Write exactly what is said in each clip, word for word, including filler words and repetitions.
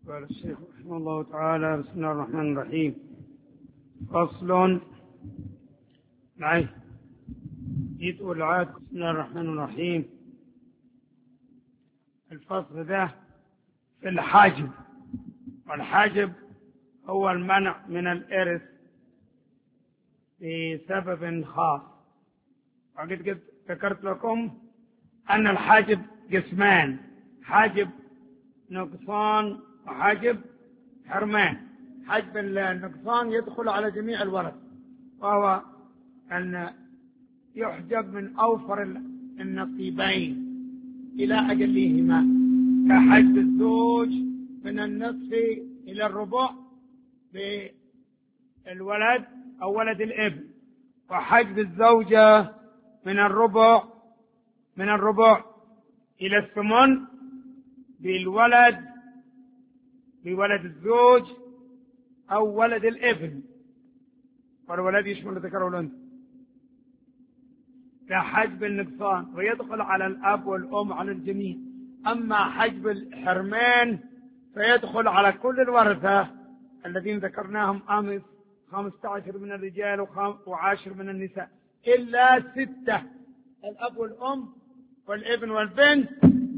قال الشيخ رحمه الله تعالى: بسم الله الرحمن الرحيم. فصل. معي يتقول عاد بسم الله الرحمن الرحيم. الفصل ده في الحاجب، والحاجب هو المنع من الإرث بسبب خاص. وقد قد ذكرت لكم أن الحاجب قسمان: حاجب نقصان وحاجب حرمان. حاجب النقصان يدخل على جميع الورث، وهو أن يحجب من أوفر النصيبين إلى أجلهما، كحجب الزوج من النصف إلى الربع بالولد أو ولد الابن، وحجب الزوجة من الربع من الربع إلى الثمن بالولد بولد الزوج أو ولد الابن، والولد يشمل الذكر والأنثى. كحجب النقصان ويدخل على الأب والأم على الجميع. أما حجب الحرمان فيدخل على كل الورثة الذين ذكرناهم أمس، خمسة عشر من الرجال وعاشر من النساء، إلا ستة: الأب والأم والابن والبنت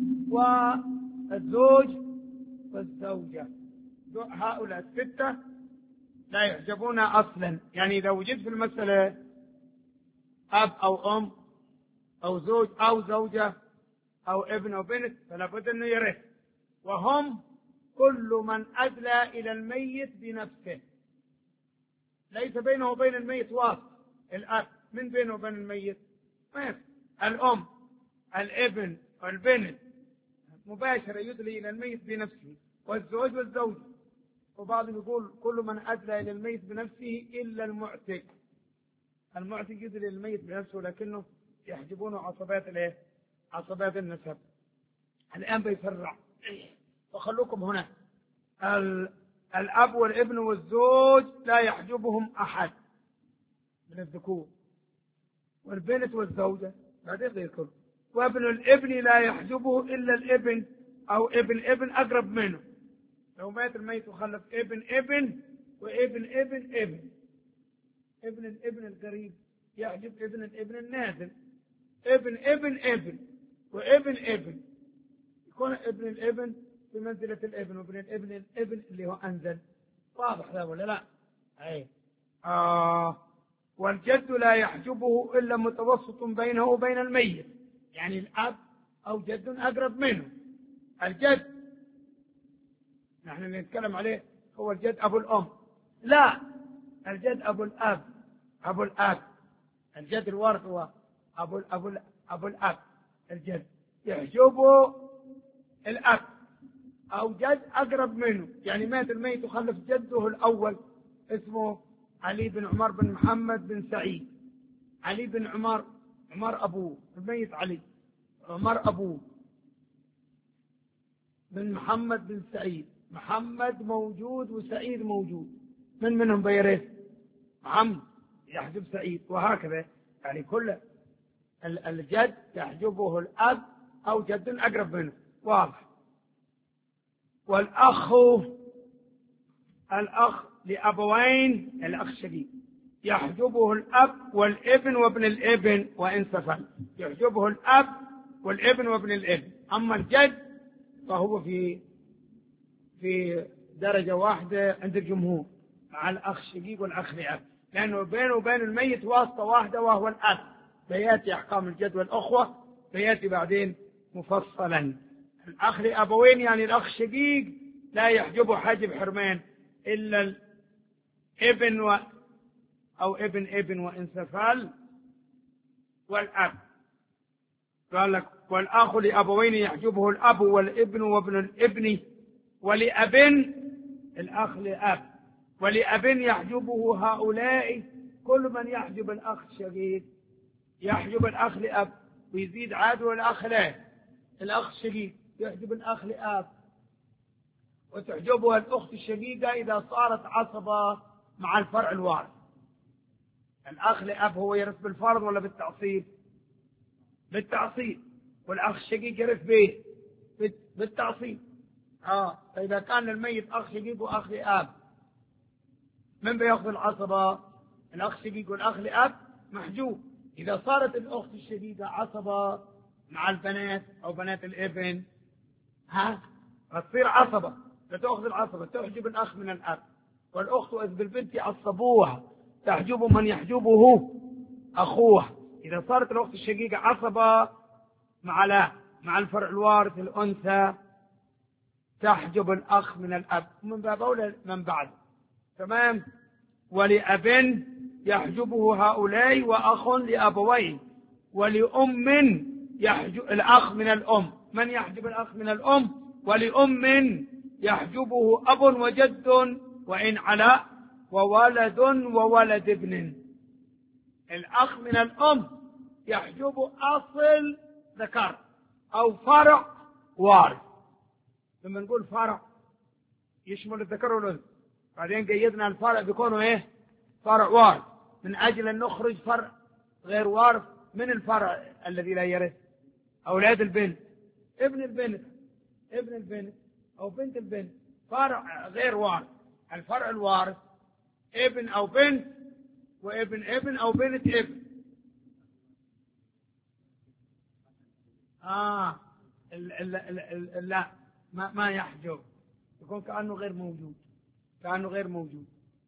والزوج والزوجة. هؤلاء الستة لا يحجبون أصلا. يعني إذا وجد في المسألة أب أو أم أو زوج أو زوجة أو ابن أو بنت فلا بد أنه يرث، وهم كل من أدلى إلى الميت بنفسه، ليس بينه وبين الميت واسط. الأب من بينه وبين الميت ما يفعل. الأم الابن والبنت مباشرة يدلي إلى الميت بنفسه، والزوج والزوج. وبعضهم يقول كل من أدلى إلى الميت بنفسه إلا المعتق. المعتق يدلي إلى الميت بنفسه، لكنه يحجبونه عصبات الايه؟ عصبات النسب. الآن بيفرع، فخلوكم هنا. الأب والابن والزوج لا يحجبهم أحد من الذكور، والبنت والزوجة بعدين يذكر. وابن الابن لا يحجبه إلا الابن أو ابن ابن أقرب منه. لو مات الميت وخلف ابن ابن وابن ابن ابن ابن الابن القريب يحجب ابن الابن النازل. ابن ابن ابن وابن ابن يكون ابن الابن بمنزلة الابن، وابن الابن الابن اللي هو أنزل. واضح ذا ولا لا؟ أي آه. والجد لا يحجبه إلا متوسط بينه وبين الميت، يعني الأب أو جد أقرب منه. الجد نحن نتكلم عليه هو الجد أبو الأم، لا، الجد أبو الأب أبو الأب الجد الوارث هو أبو أبو أبو الأب. الجد يحجبه الأب أو جد أقرب منه. يعني مات الميت وخلف جده الأول اسمه علي بن عمر بن محمد بن سعيد. علي بن عمر، عمر أبوه الميت علي، عمر أبوه بن محمد بن سعيد. محمد موجود وسعيد موجود، من منهم بيرث؟ محمد يحجب سعيد، وهكذا. يعني كل الجد يحجبه الأب أو جد أقرب منه. واضح. والأخ الأخ لأبوين، الأخ شقيق، يحجبه الأب والابن وابن الابن وإن سفل. يحجبه الأب والابن وابن الابن. أما الجد فهو في في درجة واحدة عند الجمهور مع الأخ شقيق والأخ لأب، لأنه بينه وبين الميت واسطة واحدة وهو الأب. بياتي أحكام الجد والأخوة بياتي بعدين مفصلا. الأخ لأبوين يعني الأخ شقيق لا يحجبه حاجب حرمان إلا الابن و أو ابن ابن وإن سفل والأب. قال لك: والأخ لأبوين يحجبه الأب والابن وابن الابن ولأبن الأخ لأب ولأبن يحجبه هؤلاء. كل من يحجب الأخ شقيق يحجب الأخ لأب، ويزيد عاد والأخ لا. الأخ شقيق يحجب الأخ لأب، وتحجبها الأخت الشقيقة إذا صارت عصبة مع الفرع الوارث. الأخ لأب هو يرث بالفرض ولا بالتعصيب؟ بالتعصيب. والأخ الشقيق يرث به بالتعصيب. اه فإذا كان الميت أخ شقيق وأخ لأب، من بياخذ العصبة؟ الأخ شقيق والأخ لأب محجوب. إذا صارت الأخت الشقيقة عصبة مع البنات أو بنات الابن، ها تصير عصبة، فتأخذ العصبة تحجب الأخ من الأب. والأخت إذ بالبنت عصبوها تحجب من يحجبه أخوها. إذا صارت الأخت الشقيقة عصبة مع لا مع الفرع الوارث الأنثى تحجب الأخ من الأب من باب أولى من بعد. تمام. ولأب يحجبه هؤلاء وأخ لأبوين. ولأم يحجب الأخ من الأم. من يحجب الأخ من الأم؟ ولأم يحجبه أب وجد وإن علا وولد وولد ابن. الأخ من الأم يحجب أصل ذكر أو فرع وارث. لما نقول فرع يشمل الذكر والأنثى، بعدين قيدنا الفرع بيكونوا إيه؟ فرع وارث، من أجل أن نخرج فرع غير وارث من الفرع الذي لا يرث. أولاد البنت، ابن البنت، ابن البنت أو بنت البنت، فرع غير وارث. الفرع الوارث ابن أو بنت وابن ابن أو بنت ابن. آه ال ال ال ال لا ما, ما يحجب، يكون كأنه غير موجود، كأنه غير موجود.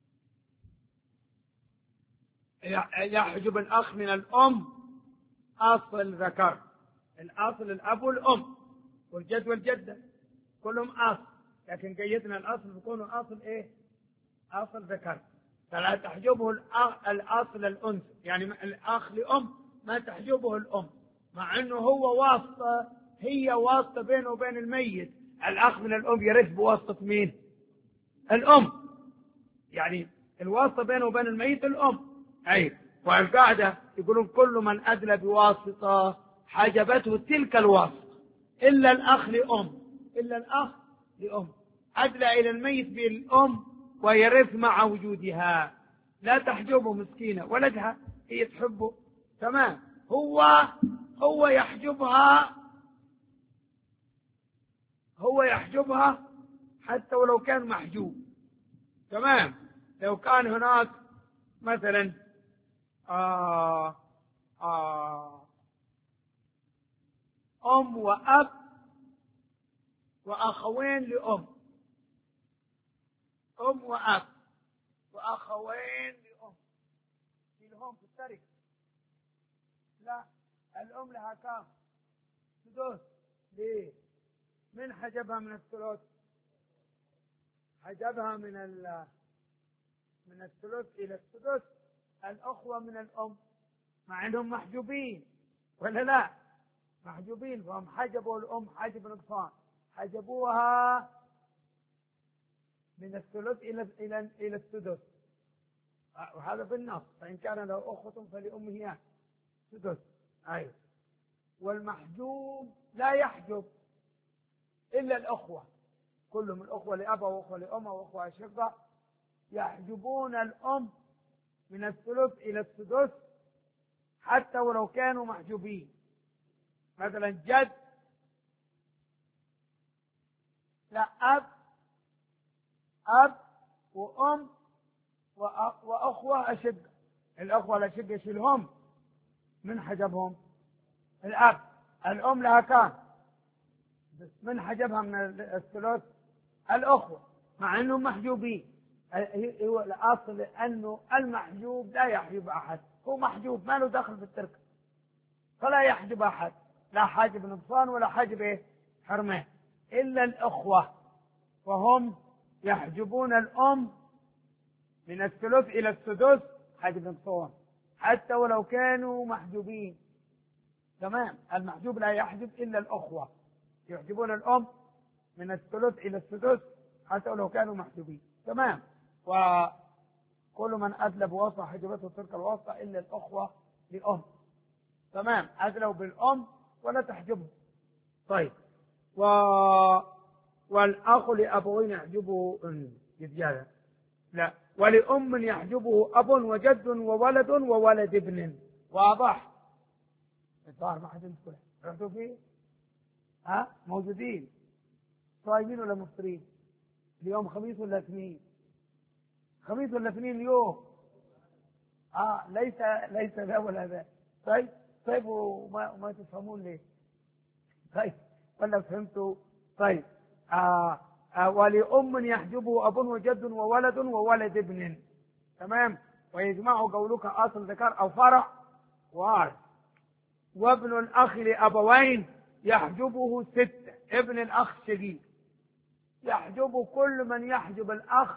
يحجب الأخ من الأم أصل ذكر، الأصل الأب والأم والجد والجدة كلهم أصل، لكن قيدنا الأصل بيكونوا أصل إيه؟ أصل ذكر. فلا تحجبه الأصل الأنثى، يعني الأخ لأم ما تحجبه الأم، مع أنه هو واسطة، هي واسطة بينه وبين الميت. الأخ من الأم يرث بواسطة مين؟ الأم، يعني الواسطة بينه وبين الميت الأم. أي والقاعدة يقولون كل من أدلى بواسطة حجبته تلك الواسطة إلا الأخ لأم، إلا الأخ لأم أدلى إلى الميت بالأم ويرث مع وجودها، لا تحجبه مسكينة ولدها، هي تحبه. تمام. هو هو يحجبها، هو يحجبها حتى ولو كان محجوب. تمام. لو كان هناك مثلا آه آه أم وأب وأخوين لأم، أم وأب وأخوين لأم، لهم في التركة. لا، الأم لها كام؟ سدس. ليه؟ من حجبها من الثلث؟ حجبها من ال من الثلث إلى السدس الأخوة من الأم، مع أنهم محجوبين ولا لا؟ محجوبين، فهم حجبوا الأم حجب نقصان، حجبوها من الثلث إلى إلى إلى السدس، وهذا بالنص. فإن كان له أخوة فلأمه سدس. أيوه. والمحجوب لا يحجب إلا الأخوة، كلهم الأخوة لأب وأخوة لأم وأخوة أشقة يحجبون الأم من الثلث إلى السدس حتى ولو كانوا محجوبين. مثلا جد لا أب، أب وأم وأخوة أشقة، الأخوة الأشقة يشيلهم من حجبهم الأب. الأم لها كان من حجبها من الثلث الأخوة، مع أنهم محجوبين. هو الأصل أنه المحجوب لا يحجب أحد، هو محجوب ما له دخل في التركة، فلا يحجب أحد، لا حاجب نقصان ولا حاجب إيه؟ حرمان، إلا الأخوة، وهم يحجبون الأم من الثلث إلى السدس حاجب نقصان حتى ولو كانوا محجوبين. تمام. المحجوب لا يحجب إلا الأخوة، يحجبون الأم من الثلث إلى السدس حتى ولو كانوا محجوبين. تمام. وكل من أدلى بواسطة حجبته تلك الواسطة إلا الأخوة للأم. تمام. أدلوا بالأم ولا تحجبه. طيب. و... والأخ لأبوين يحجبه يتجاهل لا، ولأم يحجبه أب وجد وولد وولد ابن. واضح؟ الظاهر ما حد يدخل رحتوا فيه؟ ها موجودين صايمين ولا مفطرين؟ اليوم خميس ولا اثنين؟ خميس ولا اثنين اليوم؟ اه ليس ليس ذا ولا ذا. طيب طيب وما وما تفهمون ليه؟ طيب ولا فهمتوا؟ طيب آه آه ولأم يحجبه أب وجد وولد وولد ابن. تمام. ويجمع قولك أصل ذكر أو فرع وارث. وابن الأخ لأبوين يحجبه ستة. ابن الأخ شقيق يحجب كل من يحجب الأخ.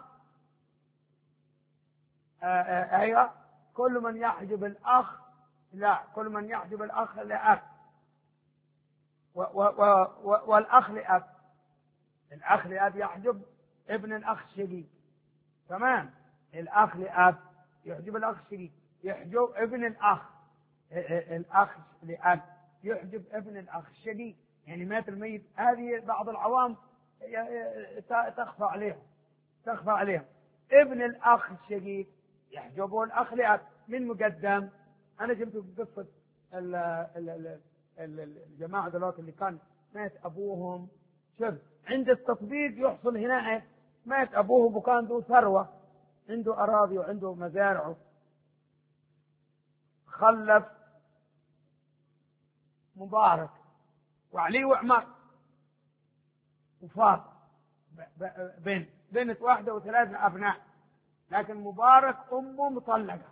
أيوة كل من يحجب الأخ. لا كل من يحجب الأخ لأب و و و والأخ لأب. الأخ لأب يحجب ابن الأخ شقيق. تمام. الأخ لأب يحجب الأخ شقيق. يحجب ابن الأخ الأخ لأب يحجب ابن الأخ الشقيق. يعني مات الميت. هذه بعض العوام تخفى عليهم تخفى عليهم. ابن الأخ الشقيق يحجبه الأخ لأب. من مقدم؟ أنا جبت قصة الجماعة دلوقتي اللي كان مات أبوهم. شوف عند التطبيق يحصل هنا مات أبوه وكان ذو ثروة عنده أراضي وعنده مزارعه. خلف مبارك وعلي وعمر وفاطمة بنت بنت واحدة وثلاثة أبناء. لكن مبارك أمه مطلقة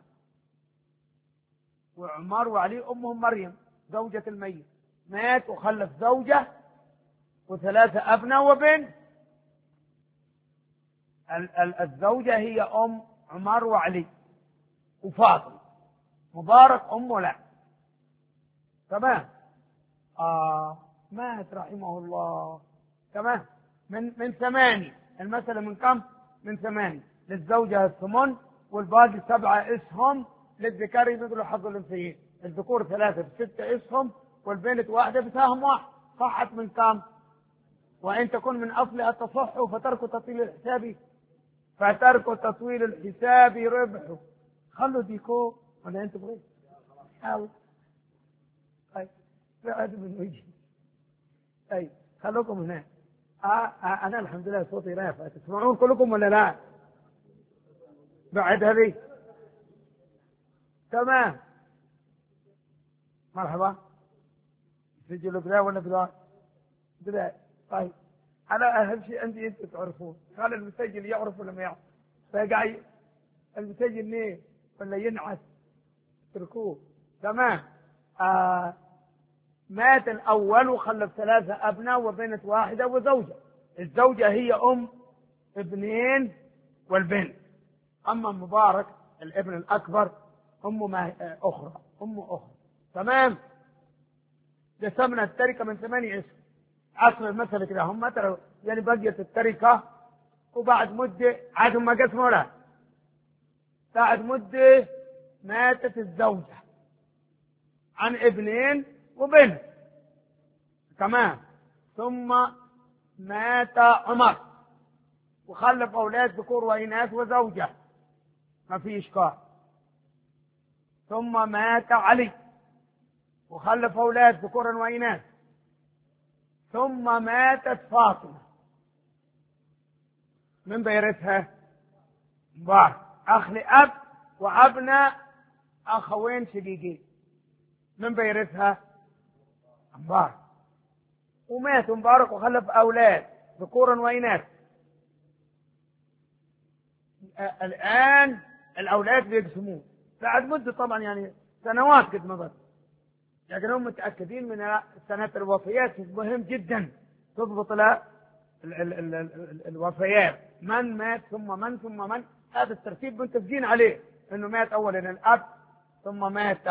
وعمر وعلي أمهم مريم زوجة الميت. مات وخلف زوجة وثلاثة أبناء وبنت. الزوجة هي أم عمر وعلي وفاطمة. مبارك أمه لا. تمام. آه مات رحمه الله. تمام. من من ثمانية. المسألة من كم؟ من ثمانية. للزوجة الثمن والباقي سبعة اسهم. للذكر مثل حظ الأنثيين. الذكور ثلاثة بستة اسهم والبنت واحدة بسهم واحد. صحت من كم؟ وإن تكون من أصلها التصح فترك تطويل الحساب فترك تطويل الحساب ربحه. خلوا ديكو ولا أنت بغيت؟ حاول. طيب لا أدب من وجهي. طيب خلوكم هنا. آه آه أنا الحمد لله صوتي رافع. تسمعون كلكم ولا لا؟ بعد هذه. تمام. مرحبا. سجلوا بلا ولا بلا؟ بلا. طيب أنا أهم شيء عندي أنتم تعرفون. قال المسجل يعرف ولا ما يعرف؟ فقاعد المسجل ليه ولا ينعس؟ اتركوه. تمام. آه مات الأول وخلف ثلاثة أبناء وبنت واحدة وزوجة. الزوجة هي أم ابنين والبنت. أما مبارك الابن الأكبر أمه أخرى أم أخرى. تمام. قسمنا التركة من ثمانية اسم. أصل المسألة كده هم ترى يعني بقيت التركة وبعد مدة عاد هم قسموا لها. بعد مدة ماتت الزوجة عن ابنين وبنت. تمام. ثم مات عمر وخلف أولاد ذكور وإناث وزوجة. ما في إشكال. ثم مات علي وخلف أولاد ذكورا وإناث. ثم ماتت فاطمة. من بيرثها؟ مبارك أخ لأب وأبناء أخوين شقيقين. من بيرثها؟ مبارك. ومات مبارك وخلف أولاد ذكورا وإناث. الآن الأولاد بيقسمون بعد مدة طبعا يعني سنوات قد مضت. لكن هم متأكدين من سنة الوفيات. مهم جدا تضبط له الوفيات من مات ثم من ثم من. هذا الترتيب متفقين عليه انه مات اولا الاب ثم مات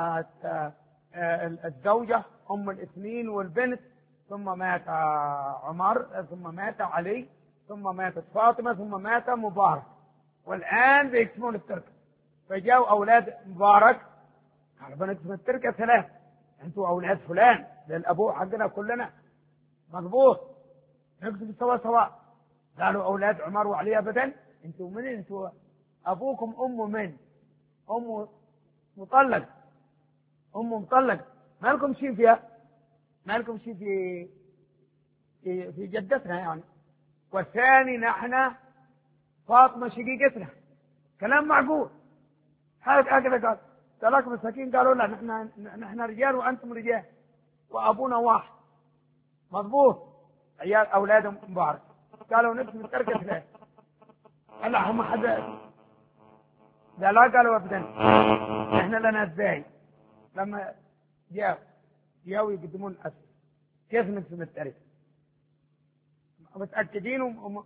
الزوجة ام الاثنين والبنت ثم مات عمر ثم مات علي ثم ماتت فاطمة ثم مات مبارك. والآن بيقسمون التركة. فجاءوا أولاد مبارك قالوا بنقسم التركة ثلاث. أنتوا أولاد فلان للأبو حقنا كلنا مضبوط نقسم سوا سوا. قالوا أولاد عمر وعلي أبدا. أنتوا من أنتوا؟ أبوكم أمه من؟ أمه مطلق. أمه مطلق. ما لكم شيء فيها. ما لكم شيء في في جدتنا يعني، والثاني نحن فاطمة شقيقتنا. كلام معقول. هكذا قال. ثلاث مساكين قالوا لا نحن نحن رجال وأنتم رجال وأبونا واحد. مضبوط. عيال أولادهم مبارك. قالوا نبي نترك ثلاث. هلا هم حد لا لا قالوا أبدا نحن لنا ازاي. لما جاءوا جاءوا يقدمون أسئلة كيف نقسم التركة؟ متأكدين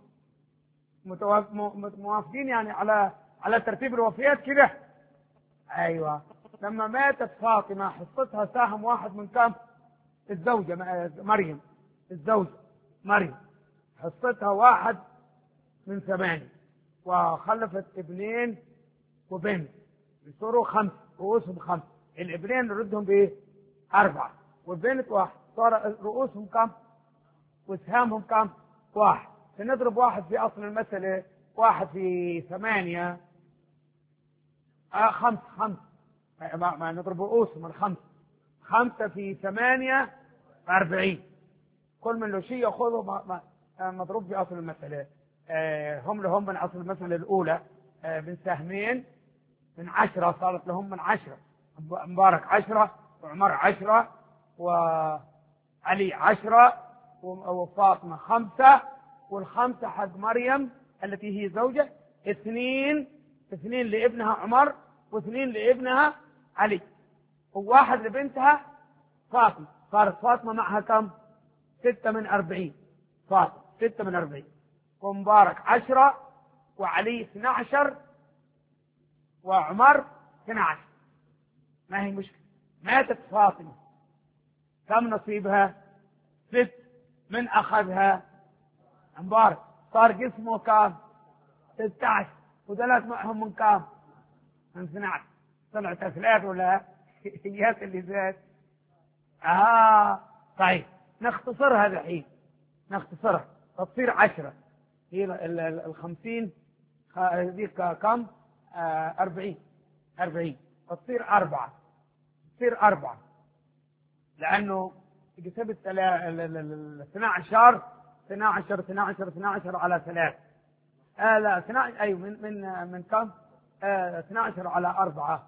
وموافقين يعني على على ترتيب الوفيات كده. ايوه. لما ماتت فاطمه حصتها سهم واحد من كم؟ الزوجه مريم. الزوجه مريم حصتها واحد من ثمانيه، وخلفت ابنين وبنت يصيروا خمسه، رؤوسهم خمسه. الابنين نردهم بايه؟ اربعه، والبنت واحد، صار رؤوسهم كم؟ وسهامهم كم؟ واحد. سنضرب واحد في اصل المساله، واحد في ثمانيه آه خمس خمس ما, ما نضرب رؤوسهم الخمس. خمسة في ثمانية أربعين. كل من له شيء يأخذه ما ما مضروب في أصل المسألة. آه هم لهم من أصل المسألة الأولى آه من سهمين من عشرة، صارت لهم من عشرة. مبارك عشرة، وعمر عشرة، وعلي عشرة، وفاطمة خمسة، والخمسة حق مريم التي هي زوجة اثنين. اثنين لابنها عمر، واثنين لابنها علي، وواحد لبنتها فاطمة. صارت فاطمة معها كم؟ ستة من أربعين. فاطمة ستة من أربعين، ومبارك عشرة، وعلي اثنى عشر، وعمر اثنى عشر. ما هي مشكلة. ماتت فاطمة كم نصيبها؟ ست. من أخذها؟ مبارك. صار جسمه كم؟ ستة عشر، وثلاث معهم من كام؟ من اثنى عشر. طلعت ثلاث ولا هي اللي زاد؟ اه طيب نختصرها الحين، نختصرها تصير عشرة. هي الخمسين هذيك كم؟ آه أربعين. أربعين تصير أربعة. تصير أربعة لأنه كتبت الاثنى عشر اثنى عشر اثنى عشر اثنى عشر على ثلاث. آه لا اثنى عشر أيوة من من من كم؟ آه اثنى عشر على أربعة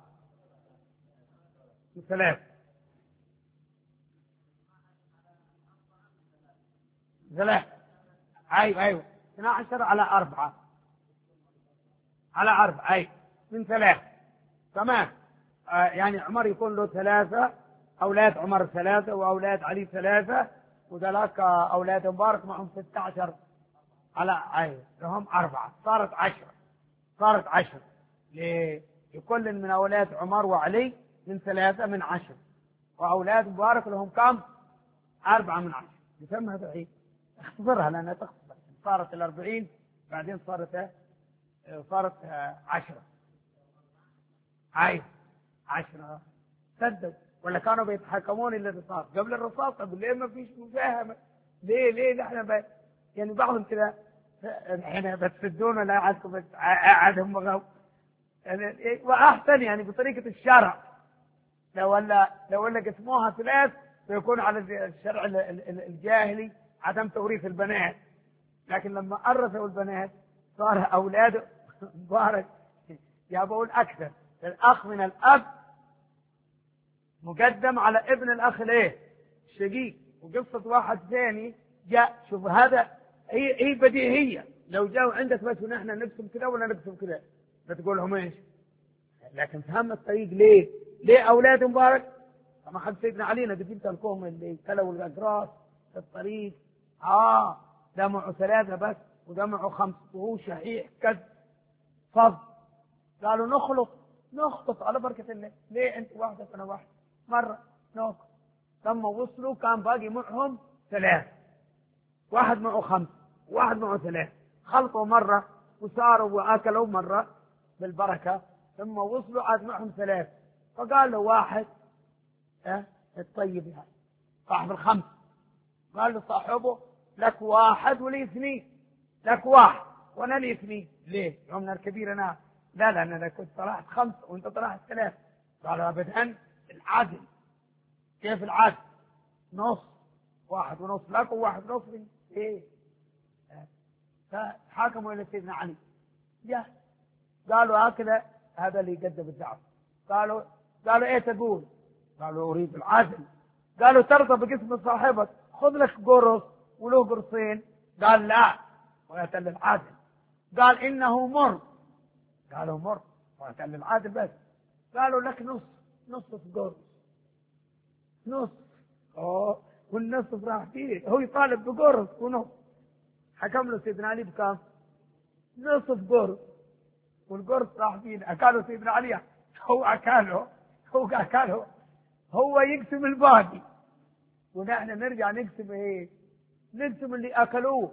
ثلاث. ثلاث أيوة أيوة اثنى عشر على أربعة على أربعة أيوة من ثلاث. تمام. آه يعني عمر يكون له ثلاثة، أولاد عمر ثلاثة، وأولاد علي ثلاثة، وذلك أولاد مبارك معهم ستة عشر على أيوة لهم أربعة. صارت عشرة. صارت عشرة لكل من أولاد عمر وعلي من ثلاثة من عشر، وأولاد مبارك لهم كم؟ أربعة من عشر. يسمى هذا الحين اختصرها لأنها تختصر. صارت الأربعين بعدين صارت صارت عشرة. أيوة عشرة. صدق ولا كانوا بيتحكمون إلا الرصاص قبل الرصاص؟ طب ليه ما فيش مفاهمة؟ ليه ليه نحن ب... يعني بعضهم كذا احنا بتسدون ولا عادكم عادهم غو يعني. واحسن يعني بطريقه الشرع. لو ولا لو ولا قسموها ثلاث فيكون على الشرع الجاهلي عدم توريث البنات. لكن لما أرثوا البنات صار أولاده مبارك جابوا الأكثر. الأخ من الأب مقدم على ابن الأخ الايه؟ الشقيق. وقصة واحد ثاني جاء. شوف هذا هي هي بديهية. لو جاءوا عندك بس ونحن نقسم كذا ولا نقسم كذا بتقول لهم ايش؟ لكن فهم الطريق. ليه؟ ليه أولاد مبارك؟ كما حد سيدنا علينا قلت لكم اللي كلوا الأقراص في الطريق اه ده معه ثلاثة بس وده معه خمس وهو شحيح كذب فض. قالوا نخلط نخلط على بركة الله. ليه انت واحدة انا واحد؟ مرة نخلط. ثم وصلوا كان باقي معهم ثلاثة، واحد معه خمس واحد معه ثلاث. خلطوا مرة وصاروا وأكلوا مرة بالبركة. ثم وصلوا عاد معهم ثلاث. فقال له واحد اه الطيب يعني صاحب الخمس قال له صاحبه لك واحد ولي اثنين. لك واحد وانا لي اثنين. ليه؟ يومنا الكبير انا لا لا انا كنت طلعت خمس وانت طلعت ثلاث. قال ابدا العدل. كيف العدل؟ نص. واحد ونص لك وواحد ونص لي. إيه؟ فحاكموا إلى سيدنا علي. جاء قالوا هكذا هذا اللي يقدم الدعوة. قالوا قالوا إيه تقول؟ قالوا أريد العدل. قالوا ترضى بقسم صاحبك، خذ لك قرص وله قرصين. قال لا، ويأتي للعادل. قال إنه مر. قالوا مر ويأتي للعادل بس. قالوا لك نص نصف قرص، نص. أوه، والنصف راح فيه، هو يطالب بقرص ونص. حكم له سيدنا علي بكام؟ نصف قرص، والقرص راح فيه. أكله سيدنا علي، هو أكله، هو أكله، هو يقسم الباقي، ونحن نرجع نقسم ايه؟ نقسم اللي اكلوه.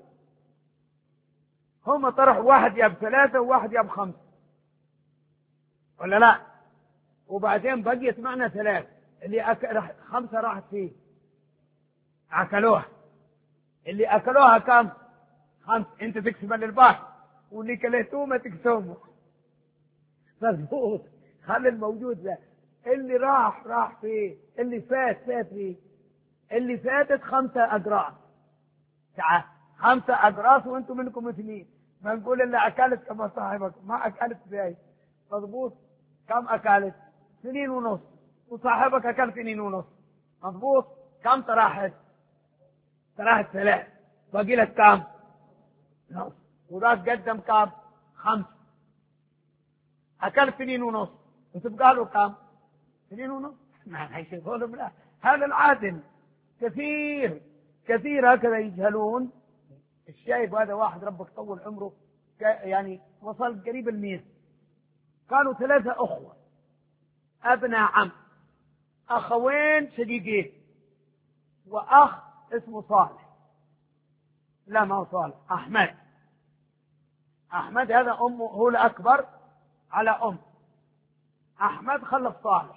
هم طرح واحد ياب ثلاثة وواحد ياب خمسة، ولا لا؟ وبعدين بقيت معنا ثلاثة، اللي أكل خمسة راحت فيه، اكلوها. اللي اكلوها كم؟ خمسة. انت تقسم للباقي، واللي كليتوه ما تقسمه. مظبوط. خلي الموجود ده. اللي راح راح فيه، اللي فات فات فيه. اللي فاتت خمسة أقراص. تعال خمسة أقراص وأنتم منكم اثنين، ما نقول إلا أكلت كما صاحبك، ما أكلت زي. مضبوط. كم أكلت؟ سنين ونص، وصاحبك أكل سنين ونص. مضبوط. كم طرحت؟ طرحت ثلاث، باقي لك كم؟ نص. وذاك قدم كم؟ خمسة. أكل سنين ونص، وتبقى له كم؟ سنين ونص. ما هيشوفون. لا، هذا العادل. كثير كثير هكذا يجهلون. الشايب هذا واحد ربك طول عمره، يعني وصل قريب المئة. كانوا ثلاثة أخوة أبناء عم، أخوين شقيقين، وأخ اسمه صالح. لا، ما هو صالح، أحمد. أحمد هذا أمه هو الأكبر على أم. أحمد خلف صالح،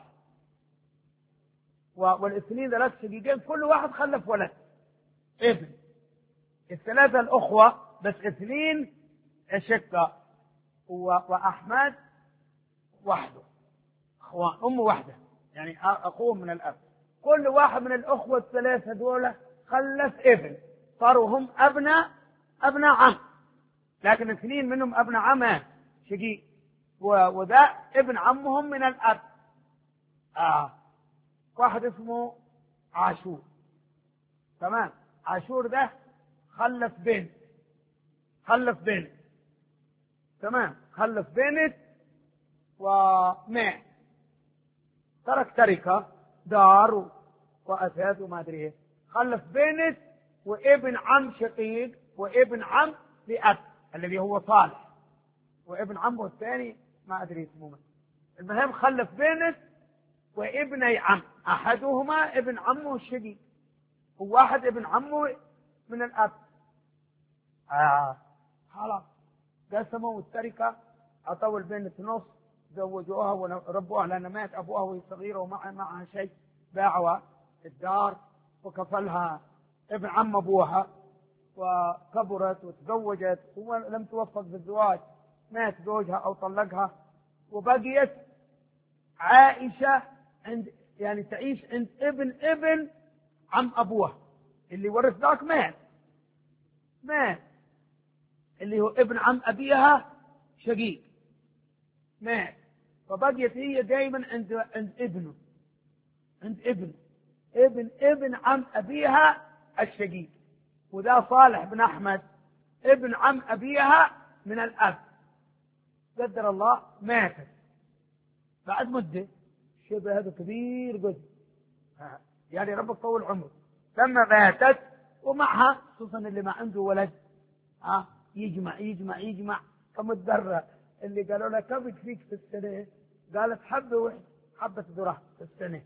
والاثنين ثلاث شقيقين كل واحد خلف ولد ابن. الثلاثة الأخوة بس اثنين شقة، وأحمد وحده، أخوان أمه واحدة، يعني أخوه من الأب. كل واحد من الأخوة الثلاثة دول خلف ابن، صاروا هم أبناء أبناء عم، لكن اثنين منهم أبناء عم شقيق، وذا ابن عمهم من الأب. آه. واحد اسمه عاشور. تمام. عاشور ده خلف بنت، خلف بنت. تمام. خلف بنت ومات، ترك تركة دار وأثاث وما أدري إيه. خلف بنت وابن عم شقيق وابن عم لأب الذي هو صالح، وابن عمه الثاني ما أدري اسمه. المهم خلف بنت وابني عم، أحدهما ابن عمه الشقيق، وواحد ابن عمه من الأب. آه. خلاص قسموا التركة، عطوا البنت نص، زوجوها وربوها لأن مات أبوها وهي صغيرة وما معها شيء. باعوا الدار وكفلها ابن عم أبوها، وكبرت وتزوجت ولم توفق بالزواج، مات زوجها أو طلقها، وبقيت عائشة عند يعني تعيش عند ابن ابن عم أبوها اللي ورث ذاك. مات مات اللي هو ابن عم أبيها شقيق، مات. فبقيت هي دائما عند عند ابنه، عند ابن ابن ابن عم أبيها الشقيق. وذا صالح بن أحمد ابن عم أبيها من الأب. قدر الله ماتت بعد مدة، الشبه هذا كبير قد يعني ربك طول عمره. لما ماتت ومعها خصوصا اللي ما عنده ولد ها يجمع يجمع يجمع كم الذرة اللي قالوا لها كم يكفيك في السنة؟ قالت حبة واحدة، حبة ذرة في السنة.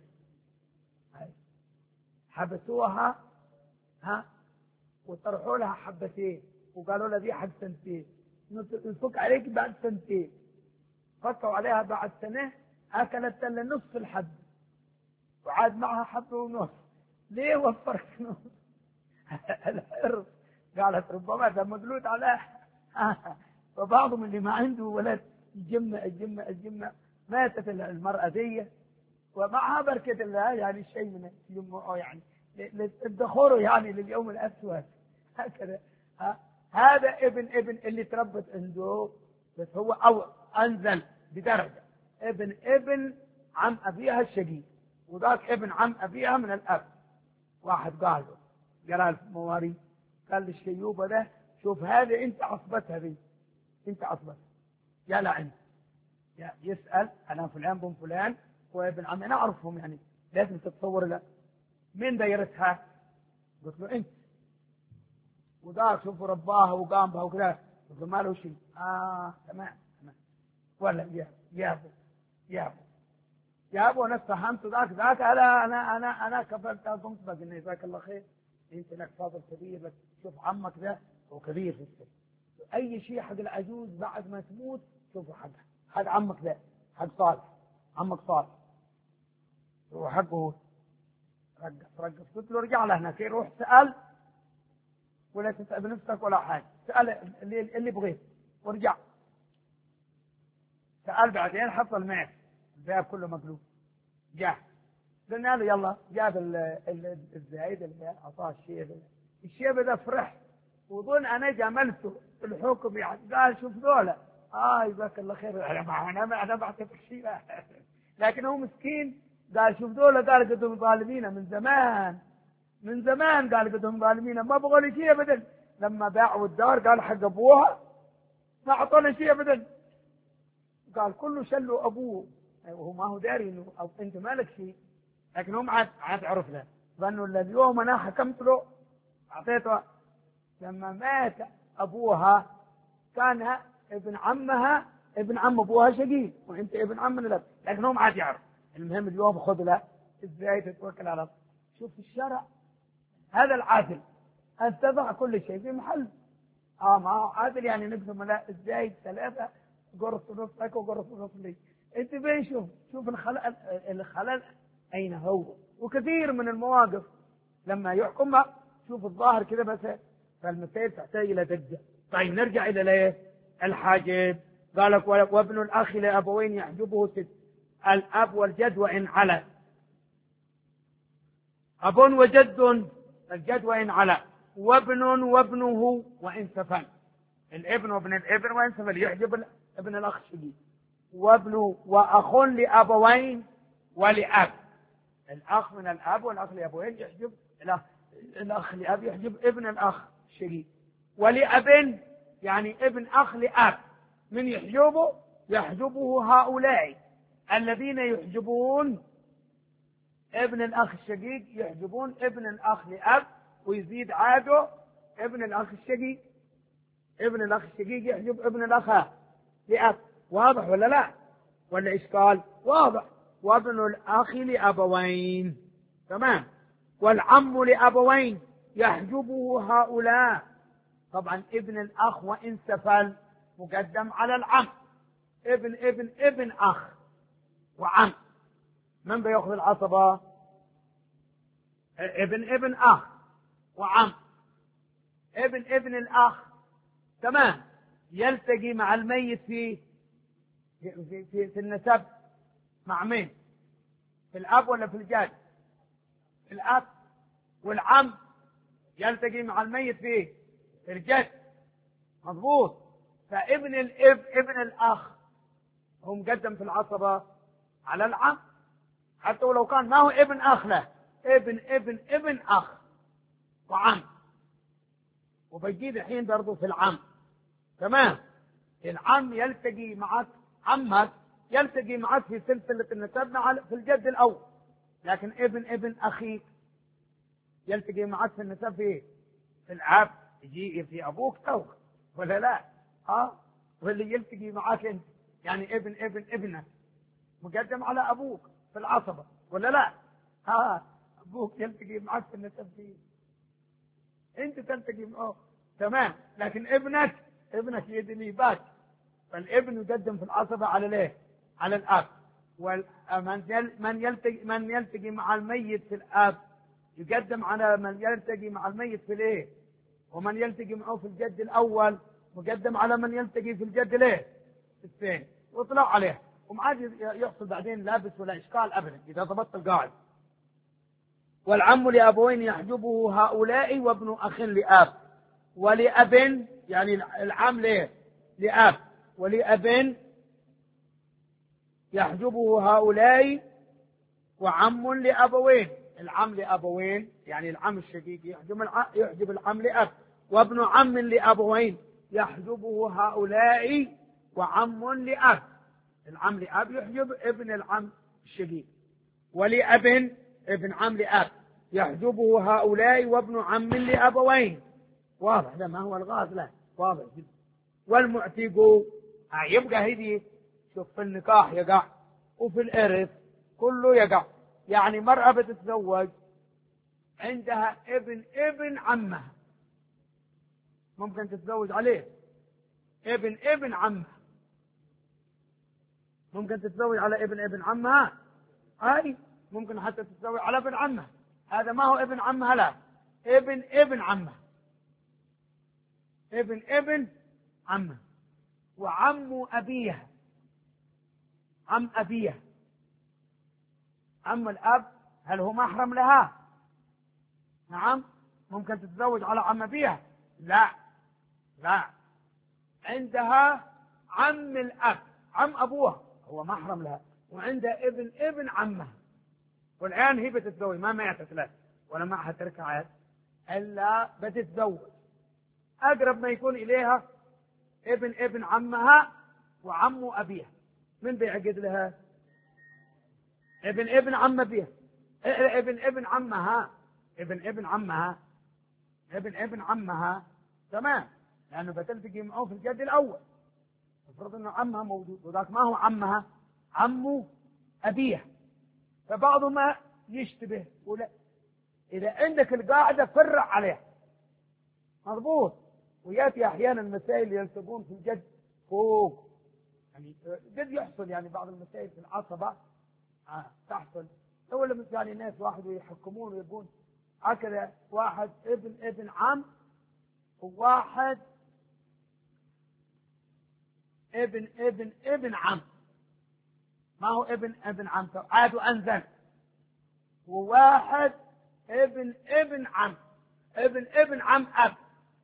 حبسوها ها وطرحوا لها حبتين وقالوا لها دي حد سنتين، نفك عليك بعد سنتين. فكوا عليها بعد سنة، أكلت إلا نصف الحب وعاد معها حبة ونص. ليه وفرت نص؟ الحرص. قالت ربما ده مدلوت عليه. فبعضهم اللي ما عنده ولد يجمع يجمع يجمع. ماتت المرأة دي ومعها بركة الله، يعني شيء من يوم يعني الدخور يعني لليوم الأسود. هكذا. هذا ابن ابن اللي تربت عنده، بس هو أو أنزل بدرجة. ابن ابن عم أبيها الشقيق، وذاك ابن عم أبيها من الأب. واحد قال له، قرأ المواريث، قال للشيوبة ده شوف هذه أنت عصبتها ذي، أنت عصبتها. يا لا أنت يسأل أنا فلان بن فلان وابن عمي أنا أعرفهم، يعني لازم تتصور له من دايرتها. قلت له أنت. وذاك شوفوا رباها وقام بها وكذا. قلت له ما له شيء. آه تمام تمام. ولا يا يا أبو يا أبو يا أبو أنا فهمت ذاك ذاك أنا أنا أنا أنا كفلت قمت بقى إني جزاك الله خير، أنت لك فاضل كبير، بس شوف عمك ده هو كبير في السن، أي شيء حق العجوز بعد ما تموت شوفوا حقها، حق عمك ده حق صالح، عمك صالح هو حقه. رقص رقص. قلت له ارجع له هناك، روح سأل ولا تسأل بنفسك ولا حاجة، سأل اللي اللي بغيت وارجع. سأل بعدين حصل معه الباب كله مقلوب. جاء قلنا له يلا، جاب الزايد اللي أعطاه الشيبة. الشيبة ده فرح وظن أنا جملته الحكم، يعني قال شوف ذولا آه جزاك الله خير، أنا أنا أنا بعتبر شيء لكن هو مسكين. قال شوف ذولا، قال قدهم ظالمين من زمان من زمان، قال قدهم ظالمين ما بغوا لي شيء أبدا. لما باعوا الدار قال حق أبوها ما أعطونا شيء أبدا. قال كله شلوا أبوه، وهو ما هو داري إنه أو أنت مالك شيء، لكن هم عاد عاد عرف له. ظنوا اليوم أنا حكمت له أعطيته. لما مات أبوها كان ابن عمها ابن عم أبوها شقيق، وأنت ابن عم من الأب، لكن هم عاد يعرف. المهم اليوم خذ له إزاي تتوكل على الله. شوف الشرع هذا العادل، أن تضع كل شيء في محل. آه ما عادل يعني نقسم لا إزاي ثلاثة قرص نص لك وقرص نص لي. أنت بين شوف شوف الخلل الخلل أين هو. وكثير من المواقف لما يحكم شوف الظاهر كذا بس، فالمسائل تحتاج إلى دقة. طيب نرجع إلى ليه الحاجب. قال لك وابن الأخ لأبوين يحجبه ست، الأب والجد وإن على. أب وجد، الجد وإن على، وابن وابنه وإن سفل. الابن وابن الابن وإن سفل يحجب ابن الأخ الشقيق. وابن وأخ لأبوين ولأب، الأخ من الأب والأخ لأبوين يحجب الأخ لأب يحجب ابن الأخ الشقيق. ولأب يعني ابن أخ لأب من يحجبه يحجبه هؤلاء الذين يحجبون ابن الأخ الشقيق، يحجبون ابن الأخ لأب، ويزيد عاده ابن الأخ الشقيق. ابن الأخ الشقيق يحجب ابن الأخ لأب. واضح ولا لا؟ ولا إشكال؟ واضح. وابن الأخ لأبوين تمام. والعم لأبوين يحجبه هؤلاء. طبعا ابن الأخ وإن سفل مقدم على العم. ابن ابن ابن أخ وعم، من بيأخذ العصبة؟ ابن ابن أخ وعم. ابن ابن الأخ تمام يلتقي مع الميت في في في, في النسب مع مين؟ في الأب ولا في الجد؟ في الأب. والعم يلتقي مع الميت في في الجد مضبوط. فابن الاب ابن الأخ هو مقدم في العصبة على العم، حتى ولو كان ما هو ابن أخ له، ابن ابن ابن أخ وعم. وبيجي الحين برضه في العم تمام. العم يلتقي معك، عمك يلتقي معك في سلسلة النسب في الجد الأول، لكن ابن ابن أخيك يلتقي معك في النسب في في الأب، يجي في أبوك توك ولا لا؟ ها؟ واللي يلتقي معك أنت يعني ابن ابن ابنك مقدم على أبوك في العصبة ولا لا؟ ها؟ أبوك يلتقي معك في النسب فيه، أنت تلتقي معه تمام. لكن ابنك ابنك يدلي باك، فالابن يقدم في العصبة على ليه؟ على الأب. ومن من يلتقي من يلتقي مع الميت في الأب يقدم على من يلتقي مع الميت في الايه؟ ومن يلتقي معه في الجد الأول مقدم على من يلتقي في الجد ليه؟ الثاني. واطلع عليه وما عاد يحصل بعدين لابس ولا إشكال أبدا إذا ضبطت القاعدة. والعم لأبوين يحجبه هؤلاء وابن أخ لأب. ولأب يعني العم ليه لأب، ولأب يحجبه هؤلاء، وعم لأبوين. العم لأبوين يعني العم الشقيق يحجب يحجب العم لأب، وابن عم لأبوين يحجبه هؤلاء، وعم لأب. العم لأب يحجب ابن العم الشقيق، ولأب ابن عم لأب يحجبه هؤلاء، وابن عم لأبوين. واضح؟ ده ما هو الغاز، لا واضح جدا. والمعتق يبقى هدي، شوف في النكاح يقع وفي الإرث كله يقع. يعني مرأة بتتزوج عندها ابن ابن عمها، ممكن تتزوج عليه. ابن ابن عمها ممكن تتزوج على ابن ابن عمها، اي ممكن حتى تتزوج على ابن عمها. هذا ما هو ابن عمها، لا، ابن ابن عمها، ابن ابن عمها. وعم أبيها، عم أبيها، عم الأب هل هو محرم لها؟ نعم، ممكن تتزوج على عم أبيها؟ لا لا، عندها عم الأب، عم أبوها هو محرم لها، وعندها ابن ابن عمها. والآن هي بتتزوج، ما ماتت لا ولا معها تركة إلا بتتزوج. أقرب ما يكون إليها ابن ابن عمها وعم أبيها. من بيعقد لها؟ ابن ابن عم أبيها، ابن ابن عمها، ابن ابن عمها، ابن ابن عمها. تمام، لأنه بتلتقي معه في الجد الأول. افرض أنه عمها موجود وذاك ما هو عمها، عمه أبيها، فبعضهما يشتبه. ولا إذا عندك القاعدة فرع عليها مضبوط. وياتي أحيانا مسائل يلتقون في الجد فوق، يعني قد يحصل يعني بعض المسائل في العصبة آه تحصل. أول يعني ناس واحد ويحكمون ويقول هكذا، واحد ابن ابن عم وواحد ابن ابن ابن عم، ما هو ابن ابن عم عاد وأنزل، وواحد ابن ابن عم، ابن ابن عم أب.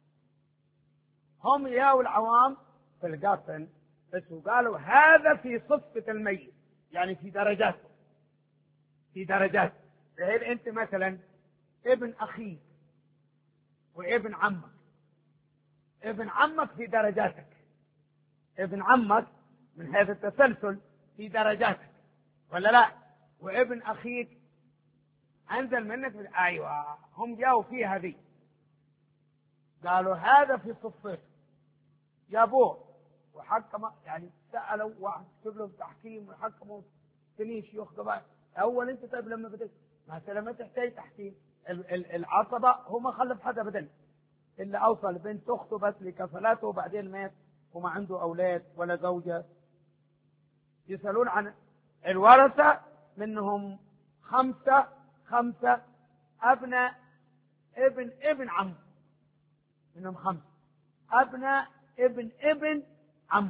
هم يا العوام في القاطن بس قالوا هذا في صفة الميت، يعني في درجات، في درجات. غير انت مثلا ابن اخيك وابن عمك، ابن عمك في درجاتك، ابن عمك من هذا التسلسل في درجاتك ولا لا؟ وابن اخيك انزل منك، ايوه هم جاوا في هذه، قالوا هذا في صفته، جابوه وحكم، يعني سالوا واحد كتب له تحكيم وحكموا سنين شيوخ قبائل. اول انت طيب لما بدك مثلا ما تحتاج تحكيم، العصبه هو ما خلف حدا ابدا الا اوصل بنت اخته بس لكفلاته، وبعدين مات وما عنده اولاد ولا زوجه. يسالون عن الورثه، منهم خمسه خمسه ابناء ابن ابن عم، منهم خمسه ابناء ابن ابن عم،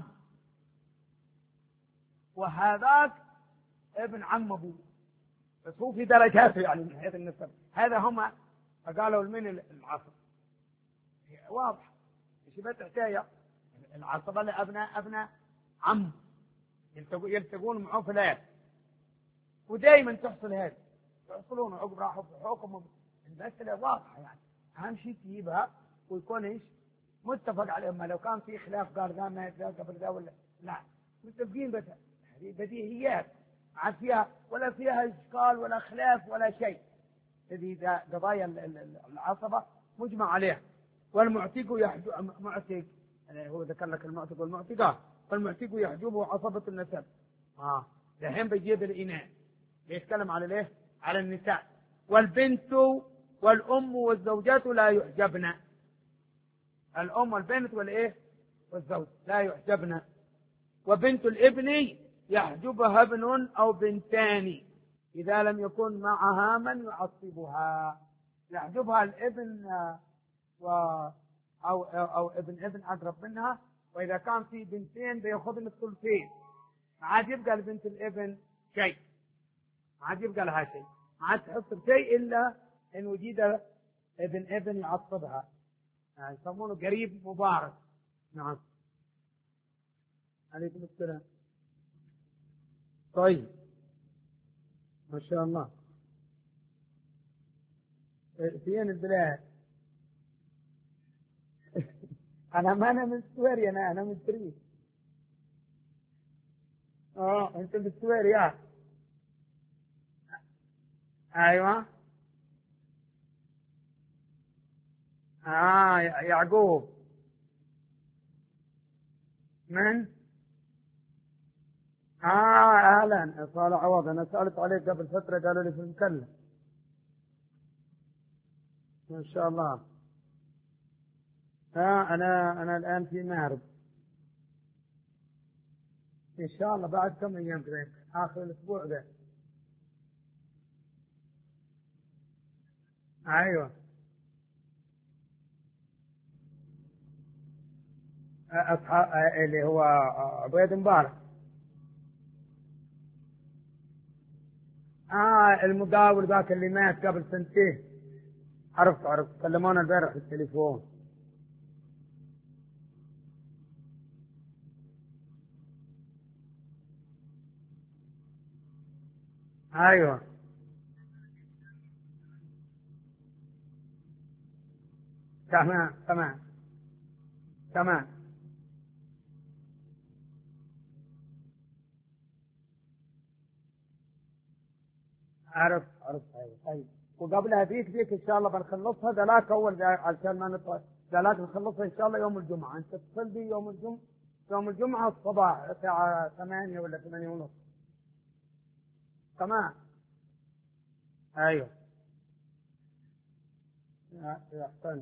وهذاك ابن عم ابوه، بس هو في درجاته يعني من حيث النسب. هذا هم فقالوا من العصر واضح. ايش بتحكايه العصبه لابناء ابناء عم يلتقون معه في الايه، ودائما تحصل هذا، يحصلون عقب راحوا في حكم. المساله واضحه، يعني اهم شيء تجيبها ويكون ايش متفق عليه. اما لو كان في خلاف قال ذا ما ذا قبل ذا ولا لا، متفقين بس هذه بديهيات عاد فيها ولا فيها اشكال ولا خلاف ولا شيء. هذه قضايا العصبه مجمع عليها. والمعتق يحجب، معتق يعني هو ذكر لك المعتق والمعتقه، والمعتق يحجبه عصبه النسب. اه الحين بيجيب الاناث، بيتكلم على ليه؟ على النساء. والبنت والام والزوجات لا يحجبن، الام والبنت والايه والزوج لا يحجبن. وبنت الابن يحجبها ابن او بنتان اذا لم يكن معها من يعصبها. يحجبها الابن و او او ابن ابن اقرب منها، واذا كان في بنتين بياخذن الثلثين، ما عاد يبقى لبنت الابن شيء، ما عاد يبقى لها شيء، ما عاد تحصل شيء الا ان وجد ابن ابن يعصبها. يعني يسمونه قريب مبارك. نعم. عليكم السلام. طيب ما شاء الله. فين البلاد؟ انا ما انا من سويريا، انا انا من تريد. اه انت من سويريا. ايوه. اه يعقوب من اه اهلا صالح عوض. انا سالت عليك قبل فتره قالوا لي في المكلف. ما شاء الله. اه انا انا الان في مهرب. ان شاء الله بعد كم ايام كذا اخر الاسبوع ده. ايوه. أصحاب اللي هو عبيد مبارك. اه المقاول ذاك اللي مات قبل سنتين. عرفت عرفت كلمونا البارح في التليفون. ايوه تمام تمام تمام. عرفت عرفت ايوه ايوه. وقبلها ذيك ذيك ان شاء الله بنخلصها ذلاك اول عشان ما نطلع. ذلاك نخلصها ان شاء الله يوم الجمعه. انت اتصل بي يوم الجمعه. يوم الجمعه الصباح الساعه ثمانية ولا ثمانية ونص. تمام. ايوه. احسنت.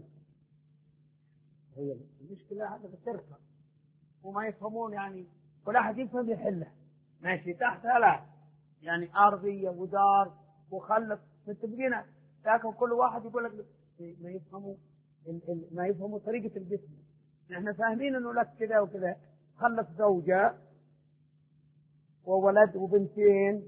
هي المشكله هذا بتركب وما يفهمون يعني. كل احد يفهم يحله. ماشي تحتها لا يعني ارضيه ودار وخلف متفقين. لكن كل واحد يقول لك ما يفهموا ال- ال- ما يفهموا طريقه الجسم. احنا فاهمين انه لك كذا وكذا. خلف زوجه وولد وبنتين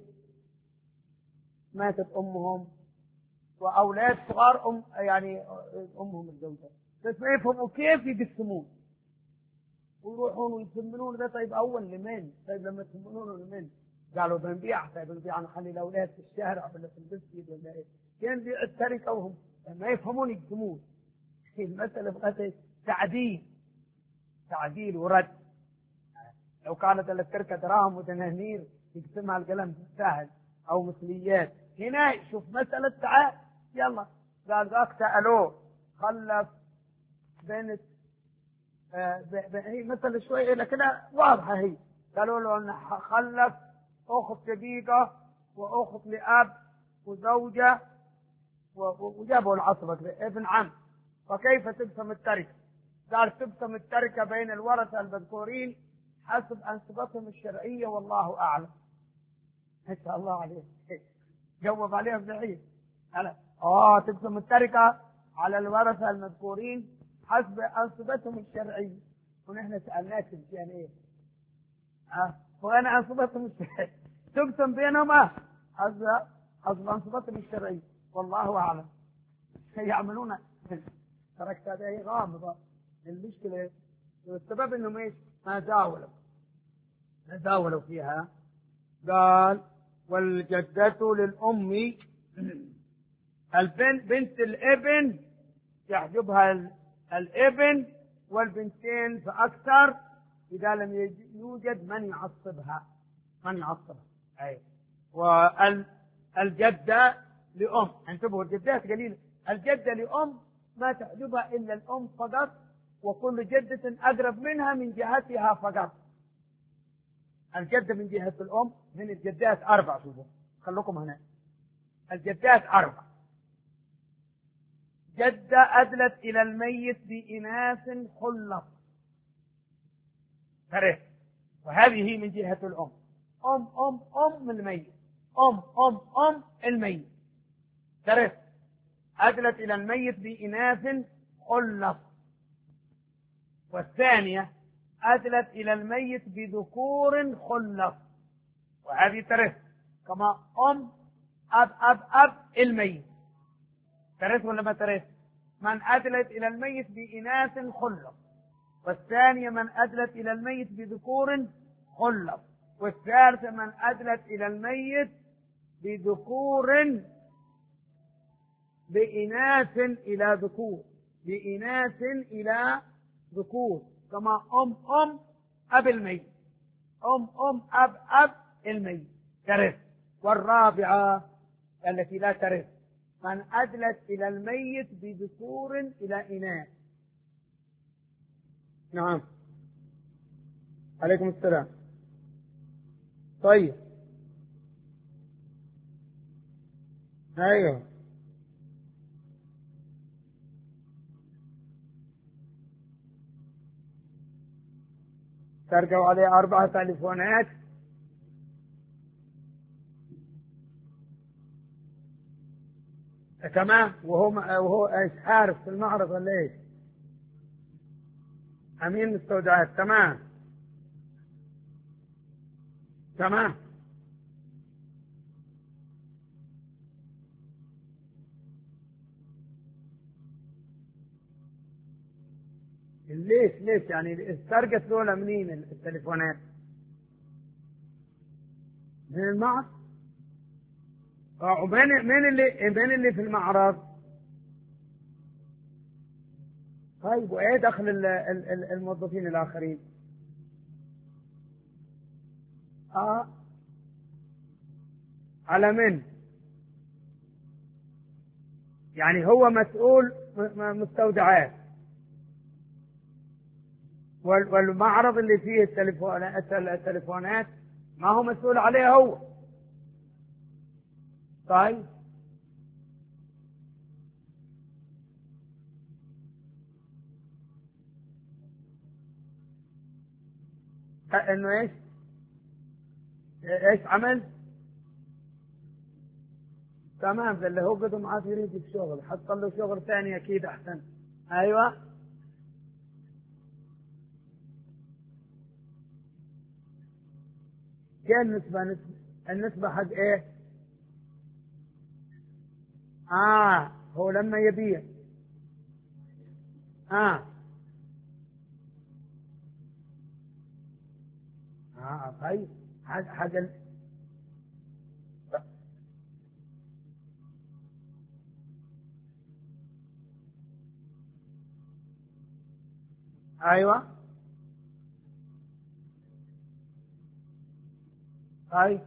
ماتت امهم واولاد صغار ام يعني امهم الزوجه. بس ما يفهموا كيف يقسمون ويروحون ويسمنون ده. طيب اول لمن؟ طيب لما تسمنون لمن؟ قالوا بنبيع. طيب نبيع نخلي الاولاد في الشارع ولا في المسجد ولا ايه؟ كان بيع التركه وهم ما يفهمون يقسمون. المساله بغت تعديل تعديل ورد. لو كانت التركه دراهم ودنانير يقسمها القلم سهل او مثليات. هنا شوف مساله تعال يلا. قال ذاك سالوه خلف بنت. آه هي مثل شوي لكن واضحه هي. قالوا له ان خلف اخت شقيقه واخت لاب وزوجه وجابوا العصبه ابن عم. فكيف تقسم التركه؟ قال تقسم التركه بين الورثه المذكورين حسب انسبتهم الشرعيه والله اعلم. ما شاء الله عليه. جاوب عليهم بعيد. اه تقسم التركه على الورثه المذكورين حسب انسبتهم الشرعيه. ونحن سالناك يعني ايه؟ ها وين انسبتهم الشرعيه؟ تقسم بينهما حسب حسب انسبتهم الشرعيه والله اعلم. يعملون تركت هذه غامضه. المشكله والسبب انهم ايش؟ ما داولوا ما داولوا فيها. قال والجدة للأم البنت بنت الابن يحجبها الابن والبنتين فأكثر إذا لم يوجد من يعصبها من يعصبها. أي والجدة لأم. انتبهوا الجدات قليلة. الجدة لأم ما تحجبها إلا الأم فقط وكل جدة أقرب منها من جهتها فقط. الجدة من جهة الأم من الجدات أربع. شوفوا خلوكم هنا. الجدات أربع. جدة أدلت إلى الميت بإناث خلص ترث وهذه من جهة الأم. أم أم أم الميت. أم أم أم الميت ترث. أدلت إلى الميت بإناث خلص. والثانية أدلت إلى الميت بذكور خلص وهذه ترث كما أم أب أب أب الميت. ترث ولا ما ترث؟ من أدلت إلى الميت بإناث خلط، والثانية من أدلت إلى الميت بذكور خلط، والثالثة من أدلت إلى الميت بذكور بإناث إلى ذكور بإناث إلى ذكور، كما أم أم أب الميت، أم أم أب أب الميت ترث. والرابعة التي لا ترث من أدلت إلى الميت بذكور إلى إناث. نعم، عليكم السلام. طيب، أيوه، ترجعوا عليه أربعة تليفونات. تمام. وهو وهو ايش عارف في المعرض ولا ايش؟ امين مستودعات. تمام تمام. ليش ليش يعني استرقت ذولا منين التليفونات؟ من المعرض. ومن من اللي من اللي في المعرض؟ طيب، وايه دخل الموظفين الاخرين؟ اه على من؟ يعني هو مسؤول مستودعات، والمعرض اللي فيه التليفونات التليفونات ما هو مسؤول عليه هو. طيب، انه ايش ايش عمل؟ تمام. ده اللي هو قدم معاه يريد الشغل، حط له شغل ثاني اكيد احسن. ايوه، كان النسبة نسبة النسبة حق ايه؟ اه هو لما يبيع. اه اه طيب، حق حق ال... ايوه طيب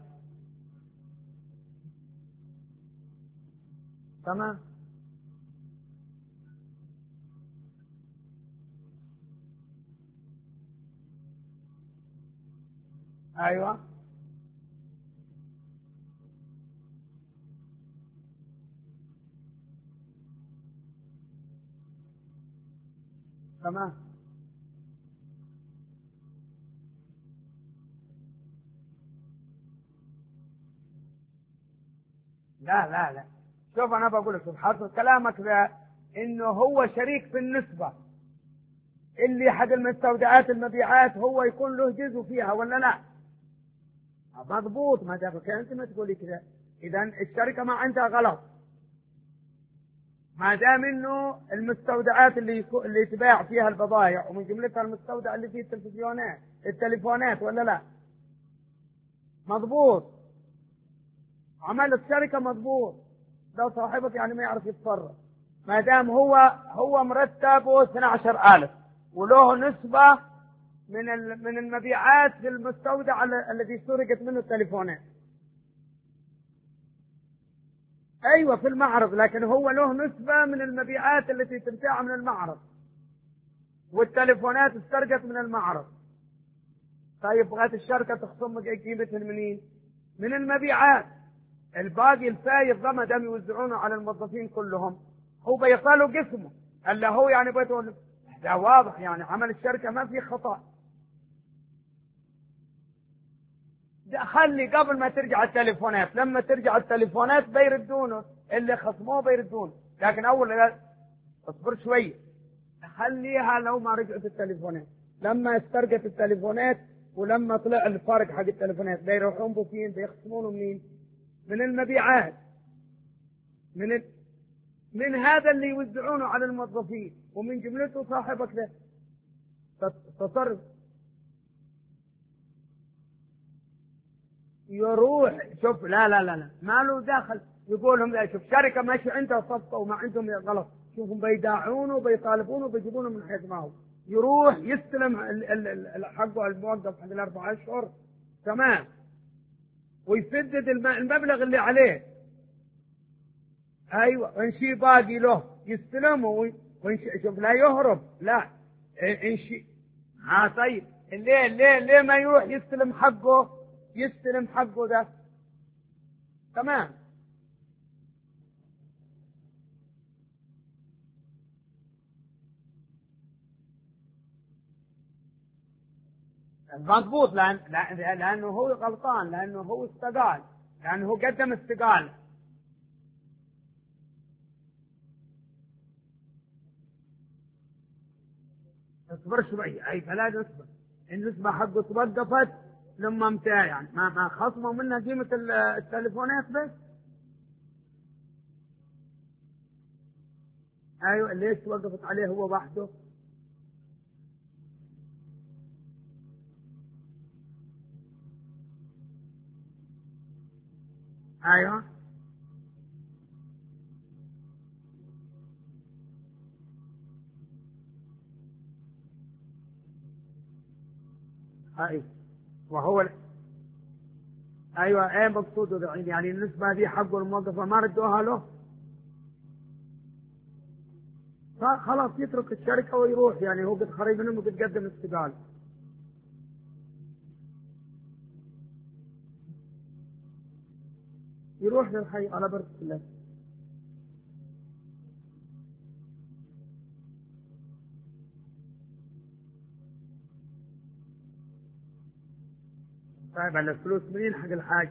تمام. ايوه تمام. لا لا لا، شوف انا بقول لك، شوف حصل كلامك ذا انه هو شريك في النسبة اللي حق المستودعات المبيعات هو يكون له جزء فيها ولا لا؟ مضبوط. ما دام انت ما تقولي كذا، اذا الشركة ما عندها غلط. ما دام انه المستودعات اللي يكو... اللي تباع فيها البضائع ومن جملتها المستودع اللي فيه التلفزيونات التليفونات ولا لا؟ مضبوط. عمل الشركة مضبوط. ده صاحبك يعني ما يعرف يتصرف. ما دام هو هو مرتبه اثني عشر ألف وله نسبة من من المبيعات في المستودع الذي سرقت منه التليفونات. ايوه في المعرض، لكن هو له نسبة من المبيعات التي تنتهي من المعرض، والتليفونات استرقت من المعرض. طيب بغت الشركة تخصم قيمتها منين؟ من المبيعات. الباقي الفايض ده ما دام يوزعونه على الموظفين كلهم، هو بيصلوا قسمه اللي هو يعني بيقول ده واضح، يعني عمل الشركة ما في خطأ. ده خلي قبل ما ترجع التليفونات، لما ترجع التليفونات بيردونه اللي خصموه بيردونه، لكن اول لا اصبر شوي، خليها لو ما رجعت التليفونات. لما استرقت التليفونات ولما طلع الفارق حق التليفونات بيروحون بو فين؟ بيخصمونه منين؟ من المبيعات. من ال... من هذا اللي يوزعونه على الموظفين ومن جملته صاحبك ده تصرف يروح شوف. لا لا لا لا ما له داخل. يقول لهم لا شوف شركة ماشي عندها صفقة وما عندهم غلط، شوفهم بيداعونه وبيطالبونه وبيجيبونه من حيث ما هو. يروح يستلم حقه الموظف حق الأربع أشهر تمام، ويسدد المبلغ اللي عليه. أيوة وإنشي باقي له يستلمه وإنشي شوف لا يهرب لا إنشي. ها طيب ليه ليه ليه ما يروح يستلم حقه يستلم حقه ده تمام. مضبوط لأن لأنه هو غلطان، لأنه هو استقال، لأنه هو قدم استقالة. اصبر شوي أي فلا تصبر. النسبة حقه توقفت لما متى يعني ما ما خصموا منها قيمة التليفونات بس. أيوة ليش توقفت عليه هو وحده؟ أيوة أيوة وهو أيوة إيه مقصوده يعني النسبة دي حقه الموظفة ما ردوها له، فخلاص يترك الشركة ويروح. يعني هو قد خرج منهم وقد قدم استقالة. يروح للحي على بركة الله. طيب على الفلوس منين حق الحاج؟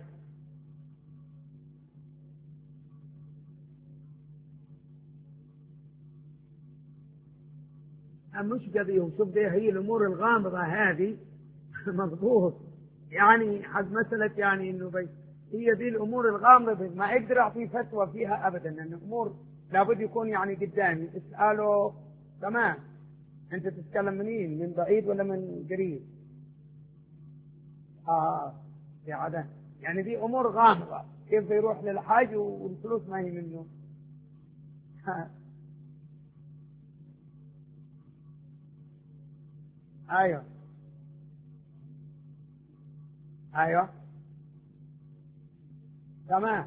مش قضية. شوف دي هي الأمور الغامضة هذه مضبوط يعني حق مسألة يعني إنه بي هي دي الأمور الغامضة ما أقدر أعطي فتوى فيها أبدا، لأن الأمور لابد يكون يعني قدامي اسأله تمام. أنت تتكلم منين؟ من بعيد ولا من قريب؟ آه في عادة يعني دي أمور غامضة. كيف يروح للحاج والفلوس ما هي منه؟ أيوه أيوه تمام.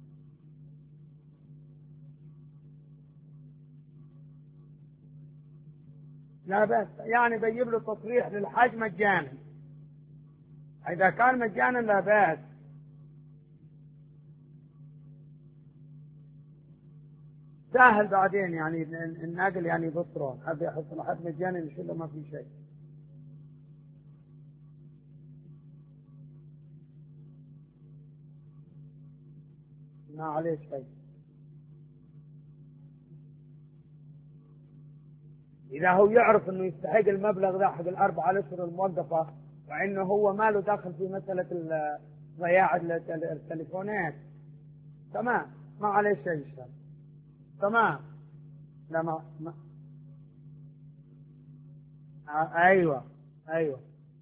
لا بس يعني بيجيب له تصريح للحج مجانا. إذا كان مجانا لا بأس. سهل بعدين يعني الناقل يعني بصره حد يحط له حد مجانا يشيله ما في شيء. ما عليه شيء. إذا هو يعرف إنه يستحق المبلغ ذا حق الأربعة أشهر الموظفة وإنه هو ما له دخل في مسألة ضياع التليفونات تمام ما عليه شيء شيء. تمام. لا ما, ما. آه أيوة أيوة.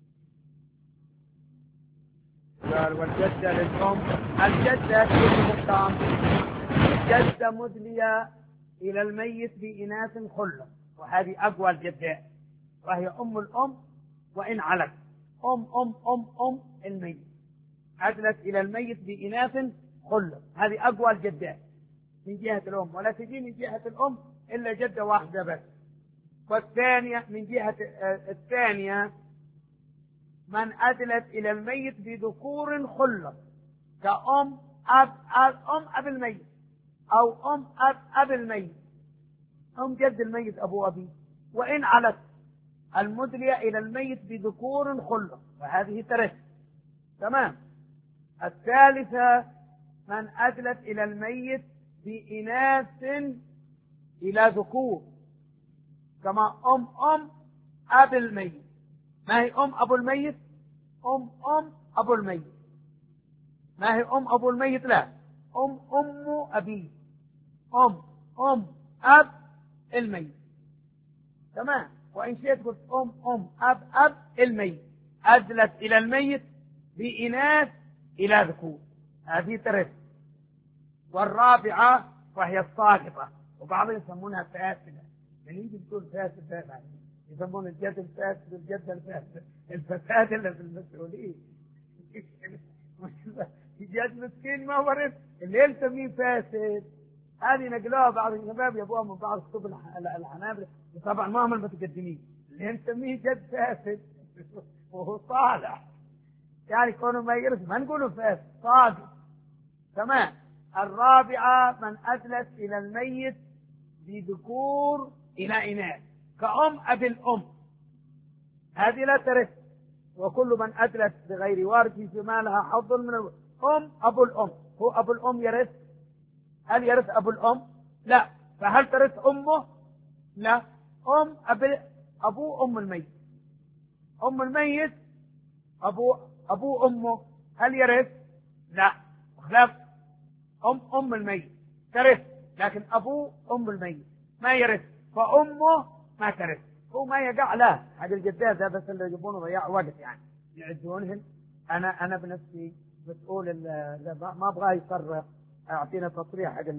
قال والجدة للأم. الجدة في المقام جدة مدلية إلى الميت بإناث خلة، وهذه أقوى الجدات، وهي أم الأم وإن علت. أم أم أم أم الميت عدلت إلى الميت بإناث خلة، هذه أقوى الجدات من جهة الأم، ولا تجي من جهة الأم إلا جدة واحدة بس. والثانية من جهة الثانية من أدلت إلى الميت بذكور خلة كأم أب أب أم أب الميت أو أم أب أب الميت، أم جد الميت أبو أبي، وإن علت المدلية إلى الميت بذكور خلة، وهذه ترث تمام. الثالثة من أدلت إلى الميت بإناث إلى ذكور كما أم أم أب الميت. ما هي أم أبو الميت؟ أم أم أبو الميت. ما هي أم أبو الميت؟ لا، أم أم أبي. أم أم أب الميت. تمام. وإن شئت قلت أم أم أب أب الميت أدلت إلى الميت بإناث إلى ذكور، هذه ترث. والرابعة وهي الساقطة، وبعضهم يسمونها فاسدة. يعني يجي تقول فاسد يسمون الجد الفاسد والجد الفاسد، الفساد اللي في المسؤولين. جد مسكين ما ورث اللي يسميه فاسد. هذه نقلوها بعض الشباب يبوها من بعض كتب الحنابلة، وطبعا ما هم المتقدمين. اللي نسميه جد فاسد وهو صالح، يعني كونه ما يرث ما نقوله فاسد، صادق. تمام. الرابعة من أدلت إلى الميت بذكور إلى إناث كأم أبي الأم، هذه لا ترث. وكل من أدلت بغير وارث فما لها حظ من الأم. أبو الأم، هو أبو الأم يرث؟ هل يرث أبو الأم؟ لا. فهل ترث أمه؟ لا. أم أبي أبو أم الميت، أم الميت أبو أبو أمه، هل يرث؟ لا. خلاف. أم أم الميت ترث، لكن أبو أم الميت ما يرث، فأمه ما ترث. هو ما يقع له حق الجدات، هذا بس اللي يجيبونه ضياع وقت، يعني يعدونهن. أنا أنا بنفسي بتقول ما أبغى يصرح، أعطينا تصريح حق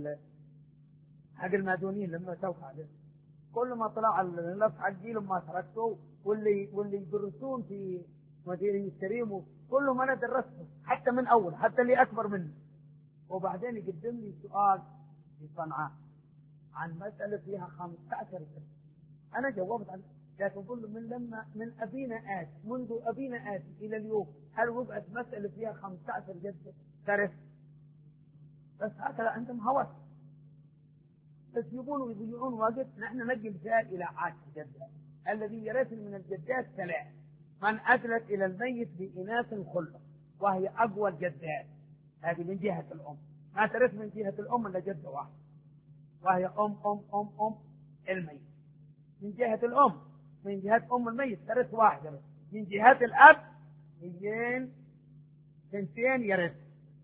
حق المادونين لما توقع ده. كل ما طلع اللف حقي لما تركته، واللي واللي يدرسون في مدينة الكريم كله ما أنا درسته حتى من أول، حتى اللي أكبر مني. وبعدين يقدم لي سؤال في صنعاء عن مسألة فيها خمسة عشر سنة، أنا جاوبت عنه، لكن أقول له من لما من أبينا آت منذ أبينا آت إلى اليوم هل وقعت مسألة فيها خمسة عشر جدة ترث؟ بس هكذا عندهم هوس، بس يقولوا يضيعون وقت. نحن نجي مثال إلى عاشر جدة. الذي يرث من الجدات ثلاث: من أدلت إلى الميت بإناث خلة، وهي أقوى الجدات، هذه من جهة الأم، ما ترث من جهة الأم إلا جدة واحدة، وهي أم أم أم أم الميت. من جهة الأم، من جهة أم الميت ترث واحدة بس. من جهة الأب اثنين بنتين يرث.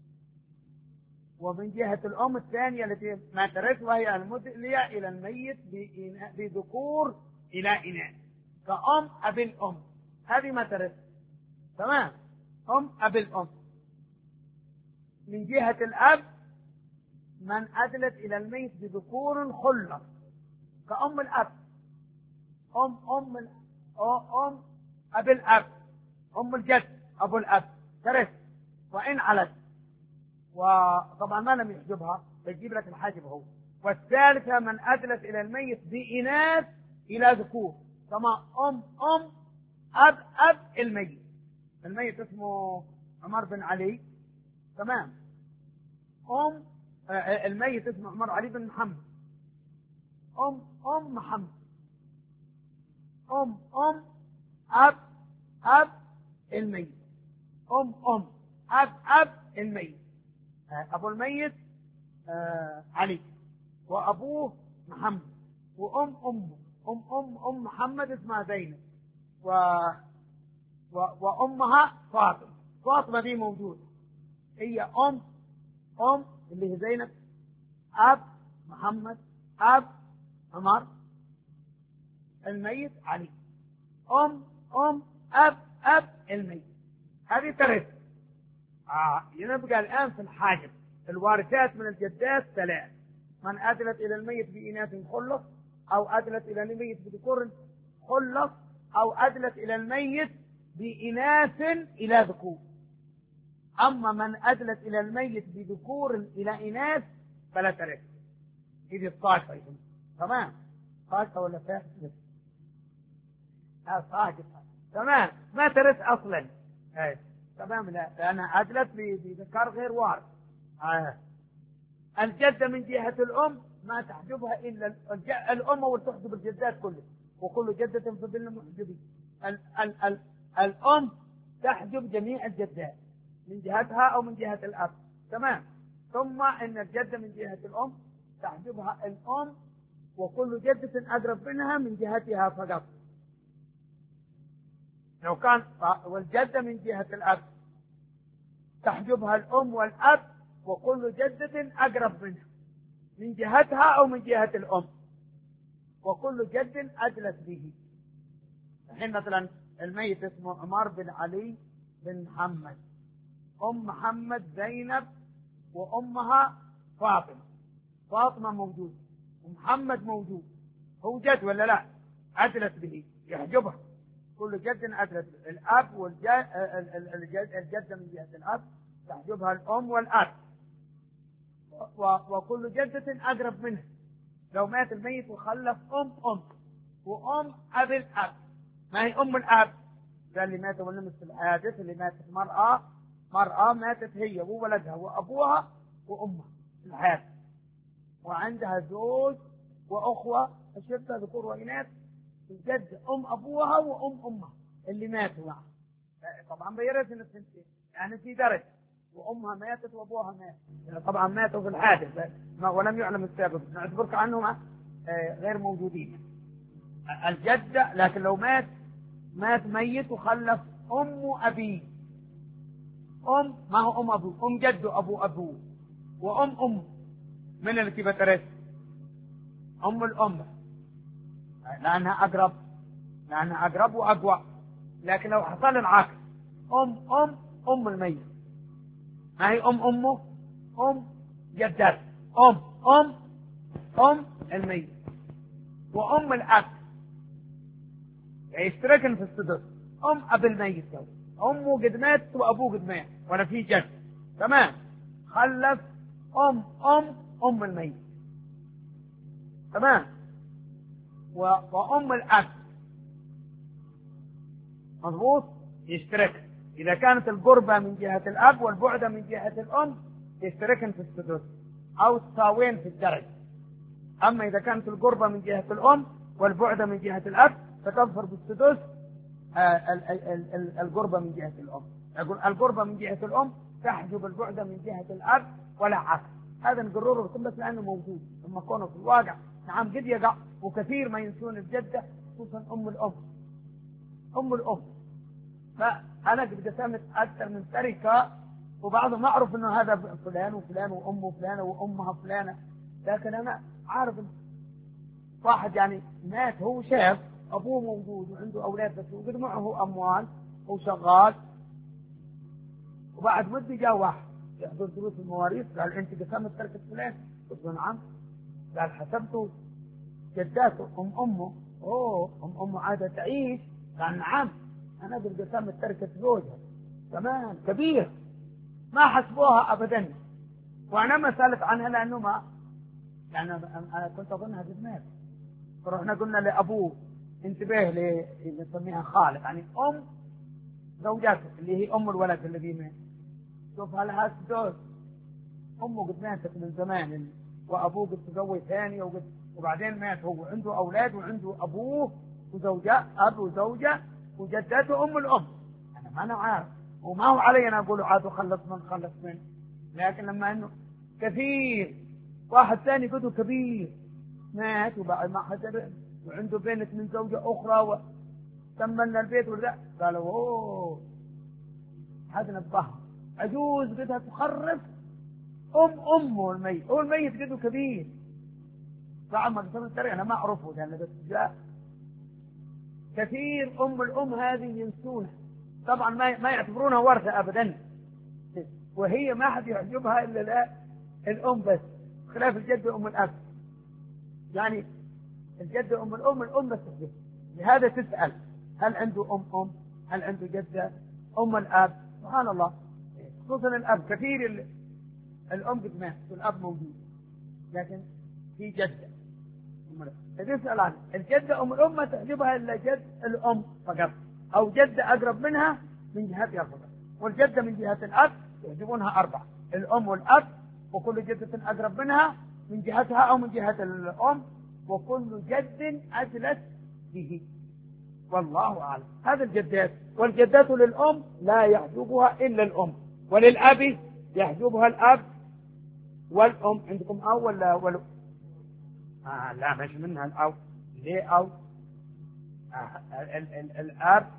ومن جهة الأم الثانية التي ما ترث وهي المدلية إلى الميت بذكور إلى إناث كأم أبي الأم، هذه ما ترث. تمام. أم أبي الأم. من جهة الأب من أدلت إلى الميت بذكور خلة كأم الأب، أم أم أم أبي الأب، أم الجد أبو الأب ترث وإن علت، وطبعا ما لم يحجبها فيجيب لك الحاجب هو. والثالثة من أدلت إلى الميت بإناث إلى ذكور، كما أم أم أب أب الميت. الميت اسمه عمر بن علي. تمام. أم الميت اسمه عمر علي بن محمد. أم أم محمد. أم أم أب أب الميت. أم أم أب أب الميت. أبو الميت آه علي، وأبوه محمد، وأم أمه أم أم أم محمد اسمها زينب، و... و... وأمها فاطمة. فاطمة دي موجودة، هي أم أم اللي هي زينب، أب محمد، أب عمر، الميت علي، أم أم أب أب الميت. هذه ترث. آه ينبقى الآن في الحاجب الوارثات من الجدات ثلاث: من أدلت إلى الميت بإناث خلص، أو أدلت إلى الميت بذكور خلص، أو أدلت إلى الميت بإناث إلى ذكور. أما من أدلت إلى الميت بذكور إلى إناث فلا ترث. هذه الطاقة أيضا. تمام. طاقة ولا فاسدة؟ لا طاقة. تمام. ما ترث أصلا. هاي. تمام. لا لأنها أدلت بذكر غير وارث. آه. الجدة من جهة الأم ما تحجبها إلا الأم، وتحجب الجدات كلها، وكل جدة فبين المحجبين. ال ال ال الأم تحجب جميع الجدات من جهتها أو من جهة الأب. تمام. ثم إن الجدة من جهة الأم تحجبها الأم، وكل جدة أقرب منها من جهتها فقط. لو كان والجدة من جهة الأب تحجبها الأم والأب، وكل جدة أقرب منها. من جهتها أو من جهة الأم، وكل جد أدلت به. الحين مثلا الميت اسمه عمر بن علي بن محمد، أم محمد زينب وأمها فاطمة، فاطمة موجود ومحمد موجود، هو جد ولا لا؟ أدلت به، يحجبها. كل جد أدلت به. الأب والجد، الجدة من جهة الأب تحجبها الأم والأب، وكل جدة أقرب منه. لو مات الميت وخلف أم أم وأم أب الأب، ما هي أم الأب؟ ده اللي مات ولمس في الحادث، اللي ماتت مرأة مرأة ماتت هي وولدها وأبوها وأمها في الحادث، وعندها زوج وأخوة أشبه ذكور وإناث، الجد أم أبوها وأم أمها اللي ماتوا معه. طبعا بيرثن الثنتين، يعني في درجة، وأمها ماتت وأبوها مات، يعني طبعا ماتوا في الحادث ولم يعلم السبب، نعتبرك عنهم غير موجودين. الجدة لكن لو مات مات ميت وخلف أم أبيه، أم ما هو أم أبوه، أم جده أبو أبوه، وأم أم من اللي تبى ترث؟ أم الأم، لأنها أقرب، لأنها أقرب وأقوى. لكن لو حصل العكس، أم أم أم الميت، ما هي أم أمه؟ أم جدته، أم أم أم الميت، وأم الأب يشتركن في السدس. أم أب الميت، أمه قد مات وأبوه قد مات ولا في جد، تمام، خلف أم أم أم الميت، تمام، وأم الأب مضبوط يشترك. إذا كانت القربة من جهة الأب والبعدة من جهة الأم يشتركن في السدس أو تساوين في الدرجة. أما إذا كانت القربة من جهة الأم والبعدة من جهة الأب فتظفر بالسدس القربة من جهة الأم. القربة من جهة الأم تحجب البعدة من جهة الأب ولا عكس. هذا نقرره لكم بس لأنه موجود، ثم كونه في الواقع نعم قد يقع، وكثير ما ينسون الجدة خصوصا أم الأم. أم الأم فأنا قد قسمت أكثر من تركة، وبعضهم أعرف أنه هذا فلان وفلان وأمه فلانة وأمها فلانة، لكن أنا عارف واحد يعني مات هو شاب، أبوه موجود وعنده أولاد بس وقد معه أموال وشغال، وبعد مدة جاء واحد يحضر دروس المواريث قال أنت قسمت تركة فلان؟ قلت له نعم. قال حسبته جداته أم أمه. أوه أم أمه عادة تعيش؟ قال نعم، أنا قد قسمت تركة زوجها كمان كبير، ما حسبوها أبدا، وأنا ما سألت عنها لأنه ما يعني أنا كنت أظنها قد مات. فرحنا قلنا لأبوه انتبه اللي نسميها خالق، يعني أم زوجته اللي هي أم الولد الذي مات. شوف هل سدس، أمه قد ماتت من زمان وأبوه قد تزوج ثاني وقد وبعدين مات هو، عنده أولاد وعنده أبوه وزوجة أب وزوجة وجدته أم الأم. أنا ما أنا عارف وما هو علي أنا أقول عاد خلص من خلص من، لكن لما إنه كثير واحد ثاني قده كبير مات وبعد ما حجر وعنده بنت من زوجة أخرى وتمنا البيت ولا قالوا أوه هذا نبهها عجوز بدها تخرف أم أمه الميت، هو الميت قده كبير. بعد ما قسمت التاريخ أنا ما أعرفه لأن بس جاء كثير أم الأم هذه ينسونها، طبعا ما ما يعتبرونها ورثة أبدا، وهي ما حد يعجبها إلا لا الأم بس، خلاف الجد وأم الأب. يعني الجد أم الأم الأم بس تحجب، لهذا تسأل هل عنده أم أم؟ هل عنده جدة؟ أم الأب؟ سبحان الله، خصوصا الأب كثير الأم قد مات والأب موجود لكن في جدة. تسأل عنه الجدة أم الأم ما تحجبها إلا جد الأم فقط، أو جدة أقرب منها من جهتها فقط، والجدة من جهة الأب يحجبونها أربعة، الأم والأب وكل جدة أقرب منها من جهتها أو من جهة الأم، وكل جد أجلس به، والله أعلم. هذا الجدات، والجدات للأم لا يحجبها إلا الأم، وللأب يحجبها الأب والأم. عندكم أو ولا ولا آه لا مش منها الأو، ليه أو آه ال ال الأب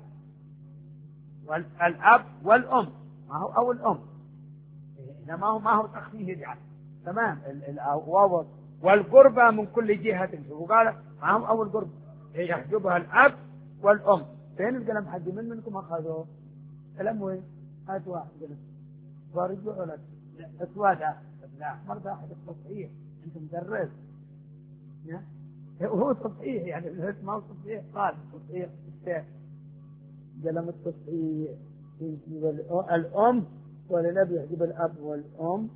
والأب والأم، ما هو أو الأم، ما هو ما هو تخفيه يعني، تمام. الواو والقربى من كل جهة. وقال معهم أول قرب يحجبها الأب والأم. فين القلم حقي؟ من منكم أخذوه؟ القلم وين؟ هات واحد قلم ورجعوا لك أسود. لا أحمر ده أحد التصحيح، أنت مدرس هو تصحيح يعني الاسم هو تصحيح قال تصحيح الشيخ قلم التصحيح يجيب الأم والنبي يجيب الأب والأم،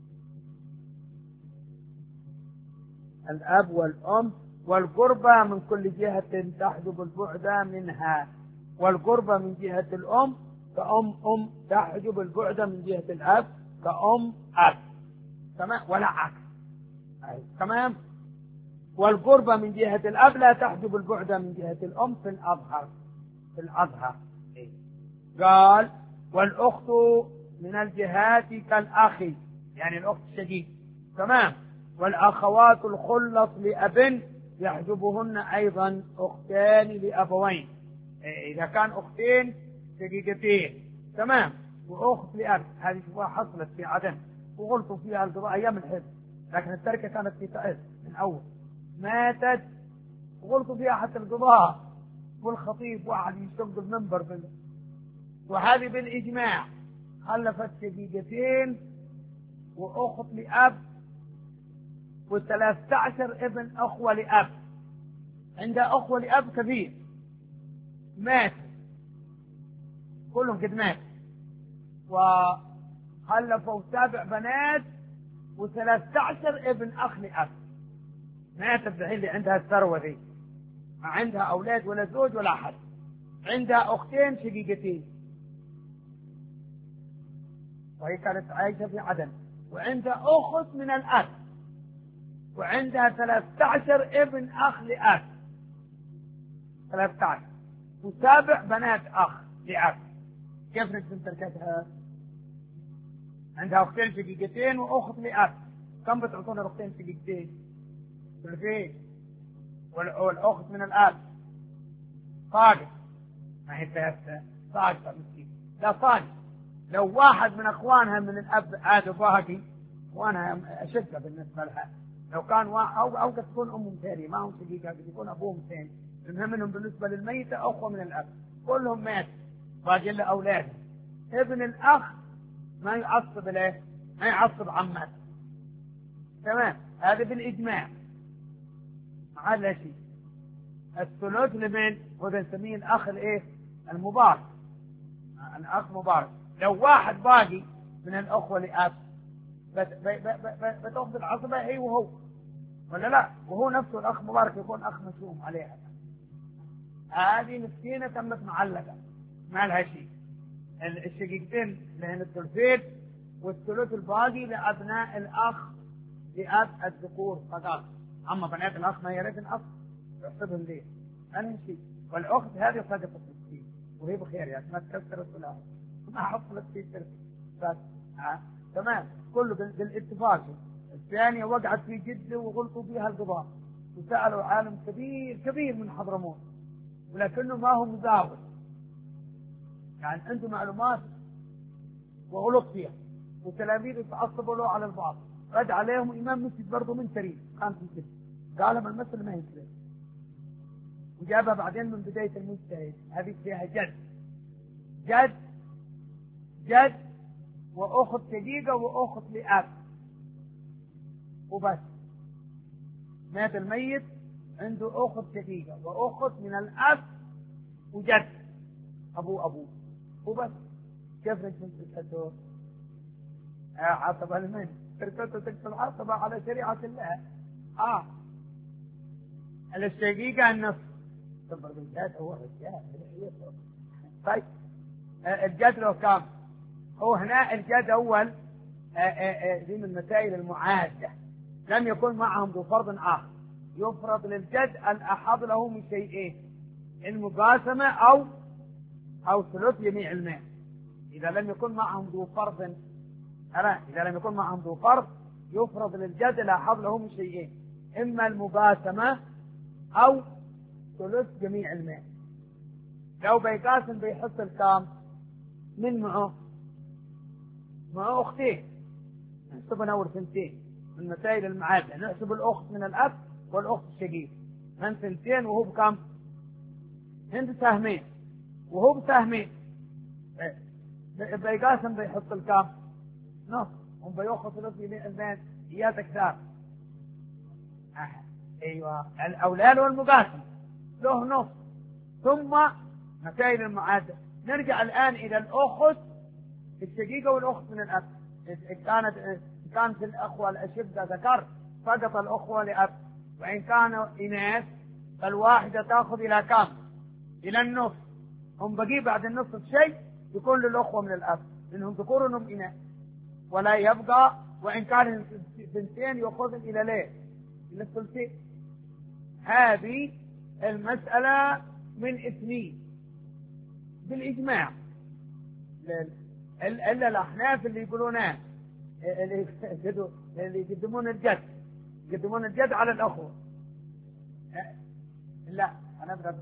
الأب والأم والقربى من كل جهة تحجب البعد منها. والقربى من جهة الأم كأم أم تحجب البعد من جهة الأب كأم أب. تمام ولا عكس. تمام. والقربى من جهة الأب لا تحجب البعد من جهة الأم في الأظهر. في الأظهر قال والأخت من الجهات كالأخ يعني الأخت الشقيق. تمام. والأخوات الخلط لأب يحجبهن أيضا أختان لأبوين. إذا كان أختين شقيقتين تمام وأخت لأب، هذه شوفها حصلت في عدن وغلطوا فيها القضاء أيام الحزب، لكن التركة كانت في تأس من أول ماتت وغلطوا فيها حتى القضاء والخطيب واحد يشق المنبر بال... وهذه بالإجماع خلفت شقيقتين وأخت لأب وثلاثة عشر ابن أخوة لأب. عندها أخوة لأب كثير مات كلهم قد مات، وخلفوا سبع بنات وثلاثة عشر ابن أخ لأب. ماتت الحين اللي عندها الثروة ذي، ما عندها أولاد ولا زوج ولا أحد. عندها أختين شقيقتين وهي كانت عايشة في عدن، وعندها أخت من الأب، وعندها ثلاثة عشر ابن أخ لأب ثلاثة عشر وسبع بنات أخ لأب. كيف نقسم تركتها؟ عندها أختين شقيقتين وأخت لأب. كم بتعطونا أختين شقيقتين؟ ثلاثين. والأخت من الأب صاقط، ما هي ثلاثة صاقطة مسكين لا صاقط. لو واحد من أخوانها من الأب عاد باقي وأنا أشدة بالنسبة لها. لو كان أو أو قد تكون أمهم ثانية ما هم شقيقة، قد يكون أبوهم ثاني. المهم إنهم بالنسبة للميتة أخوة من الأب كلهم مات باقي له أولاده. ابن الأخ ما يعصب له ما يعصب عمته. تمام. هذا بالإجماع ما عاد له شيء. الثلث لمن هو نسميه الأخ الإيه المبارك، الأخ مبارك. لو واحد باقي من الأخوة لأب بتأخذ العصبة هي وهو ولا لا، وهو نفسه الأخ مبارك يكون أخ مشوم عليها. هذه مسكينة تمت معلقة ما لها شيء. الشقيقتين لهن الثلثين والثلث الباقي لأبناء الأخ لأب الذكور فقط. أما بنات الأخ ما يرث الأخ يحسبهم ليه أنهي شيء. والأخت هذه صدقة مسكين وهي بخير يعني ما تكسر الثلاث ما حصلت في ترك بس. ها تمام كله بالاتفاق. الثانية وقعت في جدة وغلطوا فيها القضاء وسألوا عالم كبير كبير من حضرموت ولكنه ما هو مزاول يعني عنده معلومات وغلط فيها وتلاميذ يتعصبوا له على البعض. رد عليهم إمام مسجد برضه من تريد كان في جدة قال لهم المثل ما ينكذب وجابها بعدين من بداية المجتهد. هذه فيها جد جد جد وأخت شقيقة وأخت لأب وبس. مات الميت عنده أخت شقيقة وأخت من الأب وجد أبو أبوه وبس. كيف نجم تركته؟ عصبة لمن؟ تركته تكتب عصبة على شريعة الله. آه الشقيقة النصف تبقى الجد هو الجد. طيب الجد لو كام هو هنا الجد أول دي من المسائل المعادة لم يكن معهم ذو فرض آخر. يفرض للجد الأحظ له من شيئين المقاسمة أو أو ثلث جميع المال. إذا لم يكن معهم ذو فرض ألا إذا لم يكن معهم ذو فرض يفرض للجد الأحظ له من شيئين إما المقاسمة أو ثلث جميع المال. لو بيقاسم بيحصل الكام من معه معه أختين نحسب نور سنتين من مسائل المعادلة، نحسب الأخت من الأب والأخت الشقيق، من ثلثين وهو بكم؟ هند سهمين وهو بسهمين، بيقاسم بيحط الكام؟ نص، هم بيأخذ ثلث اثنين إياه كثار. أيوة، الأولاد والمقاسم له نص. ثم مسائل المعادلة، نرجع الآن إلى الأخت الشقيقة والأخت من الأب. كانت كانت الأخوة الأشقة ذكر فقط الأخوة لأب، وإن كانوا إناث فالواحدة تأخذ إلى كم؟ إلى النصف. هم بقي بعد النصف شيء يكون للأخوة من الأب، لأنهم ذكور وهم إناث، ولا يبقى وإن كان بنتين يأخذ إلى ليه؟ إلى الثلثين. هذه المسألة من اثنين بالإجماع، إلا الأحناف اللي يقولونه اللي يقدمون الجد يقدمون الجد على الأخوة. لا أنا أبغى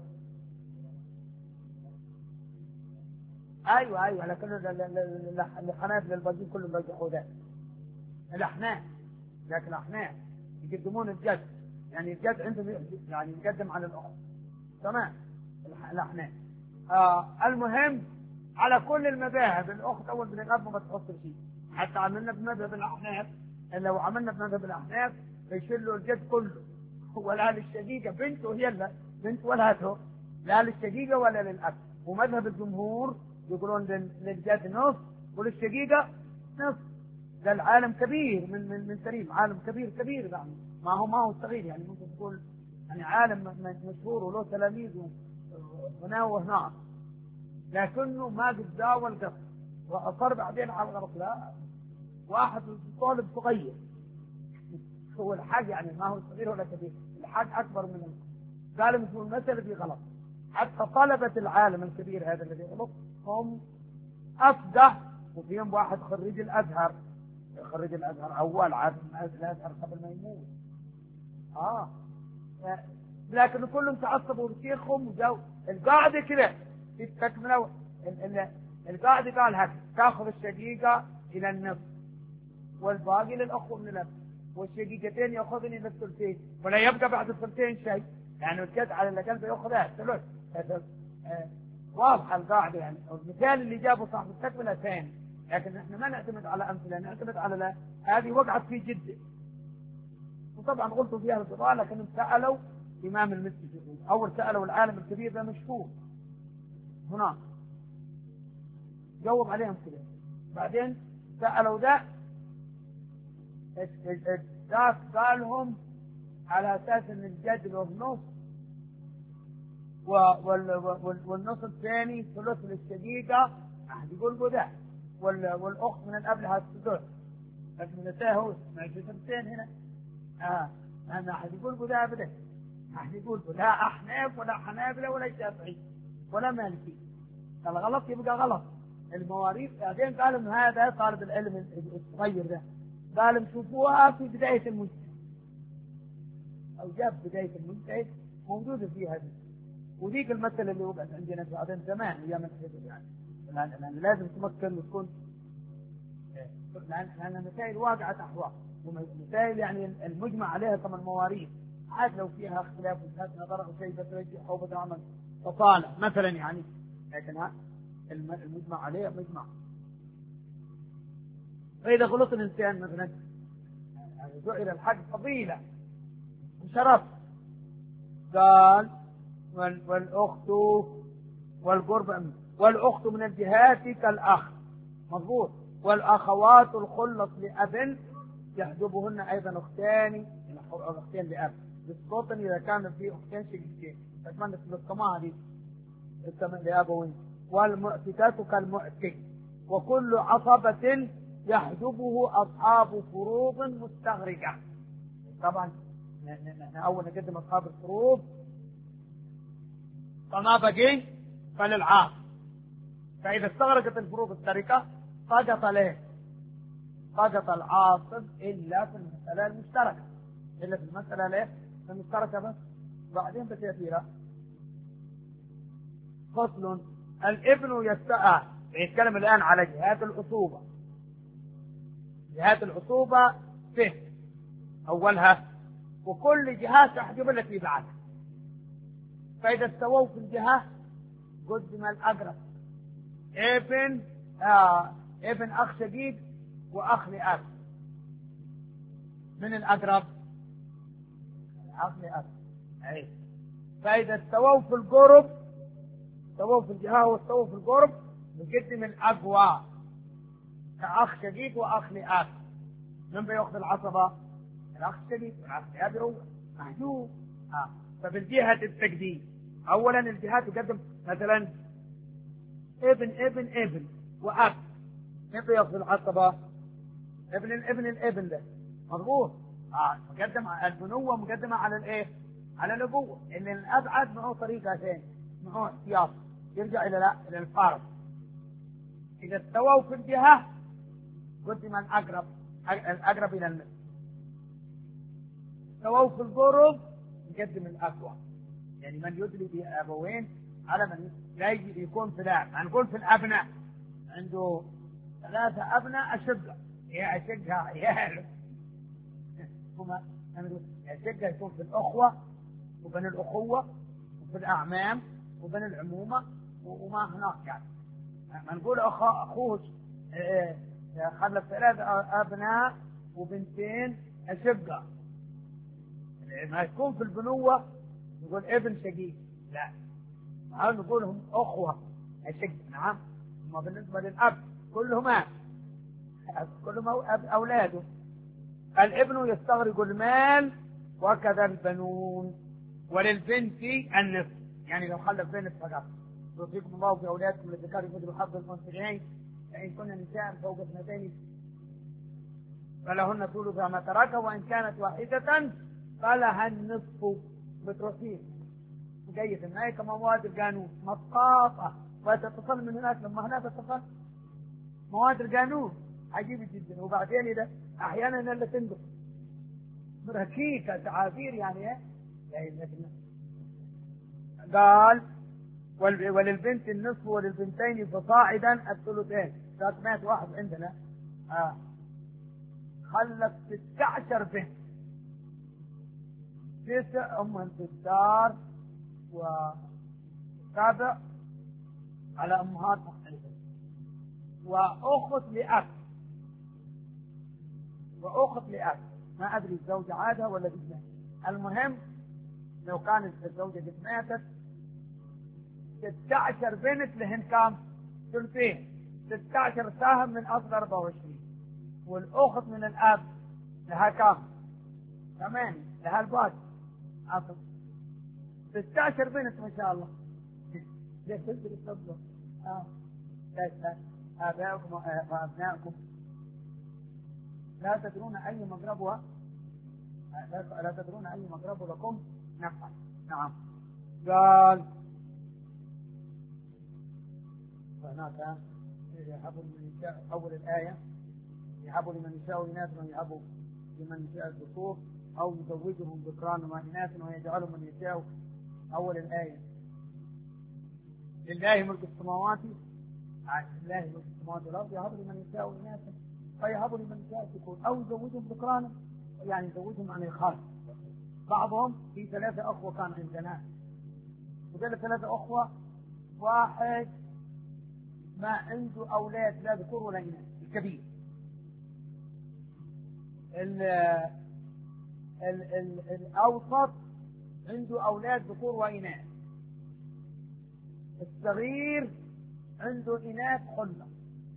أيوة أيوة، لكن الأحناف للباقيين كلهم بيرجحوا ذلك. الأحناف لكن الأحناف يقدمون الجد، يعني الجد عندهم يعني يقدم على الأخوة. تمام. الأحناف آه المهم على كل المذاهب الأخت أول من الأب ما تحصل شيء. حتى عملنا بمذهب الأحناف، لو عملنا بمذهب الأحناف يشيلوا الجد كله، ولا للشقيقة بنته هي لا بنت ولهته، لا للشقيقة ولا للأب. ومذهب الجمهور يقولون للجد نصف وللشقيقة نصف. ده العالم كبير من من من كريم، عالم كبير كبير يعني، ما هو ما هو صغير يعني، ممكن تقول يعني عالم مشهور وله تلاميذ هنا وهنا، لكنه ما قد داوى القصد وأصر بعدين على الغلط. لا، واحد طالب صغير هو الحاج يعني ما هو صغير ولا كبير، الحاج أكبر منه، قال مثل المسألة دي غلط. حتى طلبة العالم الكبير هذا الذي غلط هم أفقه، وفيهم واحد خريج الأزهر، خريج الأزهر أول عاد الأزهر قبل ما يموت. آه لكن كلهم تعصبوا لشيخهم وجو القاعدة كذا في التكملة. القاعدة قال هكذا: تأخذ الشقيقة إلى النصف والباقي للأخوة من الأب، والشقيقتين يأخذن إلى الثلثين، ولا يبقى بعد الثلثين شيء، يعني الجد على الأقل بيأخذها الثلث. واضحة القاعدة يعني. المثال اللي جابه صاحب التكملة ثاني، لكن احنا ما نعتمد على أمثلة، نعتمد على لا. هذه وقعت في جدة، وطبعا قلت فيها القضاء، لكن سألوا إمام المسجد، أول سألوا العالم الكبير ده مشهور هناك، جاوب عليهم كده. بعدين سألوا ده ذاك قالهم على أساس أن الجد له نص والنص الثاني ثلث للشقيقة، أحد يقول بده، والأخت من الأب لها الثلث، لكن نتاهوا ما يجوزين هنا. آه أنا أحد يقول بده بده، أحد يقول لا أحناف ولا حنابلة ولا شافعي ولا مالكي. الغلط يبقى غلط. المواريث بعدين قالوا إن هذا طالب العلم الصغير ده قالوا شوفوها في بداية المجتهد، أو جاب بداية المجتهد موجودة فيها دي، وديك المسألة اللي وقعت عندنا بعدين زمان أيام الحجر يعني، لأن لازم تمكن وتكون، لأن المسائل واقعة أحوال، ومسائل يعني المجمع عليها كمان مواريث، حتى لو فيها اختلاف وجهات نظر أو شيء بترجح أو بتعمل فصالة مثلا يعني، لكن المجمع عليه مجمع. فإذا غلط الإنسان مثلا جعل الحق فضيلة وشرف، قال والأخت والقرب والأخت من الجهات كالأخ، مضبوط، والأخوات الخلص لأب يحجبهن أيضا أختان، أختين لأب بالسلطن إذا كان في أختين شقيقتين، أتمنى تلقمها هذه لأبوين. والمؤتكات كالمؤتك، وكل عصبة يحجبه أصحاب فروض مستغرقة. طبعا نحن أول نقدم أصحاب الفروض، فما بقي فللعاص، فإذا استغرقت الفروض التركة سقط له، سقط العاصب إلا في المسألة المشتركة، إلا في المسألة ليه المشتركة بس، بعدين بتأثيرها. فصل: الابن يستأى، يتكلم الآن على جهات العصوبة. جهات العصوبة فهم، أولها وكل جهة تحجب التي بعدها. فإذا استووا في الجهة قدم الأقرب. ابن آه ابن أخ شقيق وأخ لأب. من الأقرب؟ الأخ لأب. أي. فإذا استووا في القرب، استووا في الجهة واستووا في القرب، نقدم الأقوى كأخ شقيق وأخ لأب. من بيأخذ العصبة؟ الأخ الشقيق والأخ لأب هو محجوب. آه. فبالجهة التقديم أولا الجهة تقدم مثلا ابن ابن ابن وأب. من بيأخذ العصبة؟ ابن الابن الابن ده مضبوط. آه. مقدم البنوة مقدمة على الإيه؟ على الأبوة. إن الأبعد معه طريقة ثانية، معه احتياط يرجع إلى لا إلى الفارق. إذا استووا في الجهة قدم الأقرب، الأقرب إلى المثل. استووا في القرب يقدم الأقوى. يعني من يدلي بأبوين على من لا يجي يكون في لا هنقول في الأبناء عنده ثلاثة أبناء أشقة، يا أشقها عيال هما أشقة يكون في الأخوة وبين الأخوة وفي الأعمام وبين العمومة وما هناك. يعني ما نقول أخو أخوه خلف ثلاثة أبناء وبنتين أشقة. ما يكون في البنوة نقول ابن شقيق، لا نحن نقولهم أخوة أشقة. نعم. أما بالنسبة للأب كلهما كلهم أولاده. الابن يستغرق المال وكذا البنون. وللبنت النصف، يعني لو خلف بنت فقط. يوصيكم الله في أولادكم للذكر مثل حظ الأنثيين فإن كن نساء فوق اثنتين فلهن ثلث ما ترك وإن كانت واحدة فلها النصف. بتروحين جيد ما هي كما مواد القانون مطاطة وتتصل من هناك لما هناك تتصل مواد القانون عجيب جدا. وبعدين إذا أحيانا اللي تنقص بركيكة تعابير يعني ايه يعني. قال وللبنت النصف وللبنتين فصاعدا الثلثين. ثلاثمائة واحد عندنا آه. خلف ستة عشر بنت، تسع أمهن في الدار وسابع على أمهات مختلفة وأخت لأب وأخت لأب. ما أدري الزوجة عادة ولا جدنا. المهم لو كانت الزوجة قد ماتت ستة عشر بنت لهن كام؟ ثلثين. ستة عشر ساهم من أصل أربعة وعشرين. والأخت من الأب لها كام؟ ثمانية لها الباقي أصل ستة عشر بنت ما شاء الله. ليش تدري الصبر؟ آه آبائكم وأبنائكم لا تدرون أي مقربها لا تدرون أي مقرب لكم نفعا. نعم. قال هناك يهب لمن يشاء أول الآية يهب لمن يشاء إناثا ويهب لمن يشاء الذكور أو يزوجهم ذكرانا وإناثا ويجعل من يشاء. أول الآية لله ملك السماوات لله ملك السماوات والأرض يهب لمن يشاء إناثا فيهب لمن يشاء الذكور أو يزوجهم ذكرانا يعني يزوجهم عن الخالق. بعضهم في ثلاثة أخوة كان عندنا وذلك ثلاثة أخوة واحد ما عنده أولاد لا ذكور ولا إناث الكبير. ال ال ال الأوسط عنده أولاد ذكور وإناث. الصغير عنده إناث حلة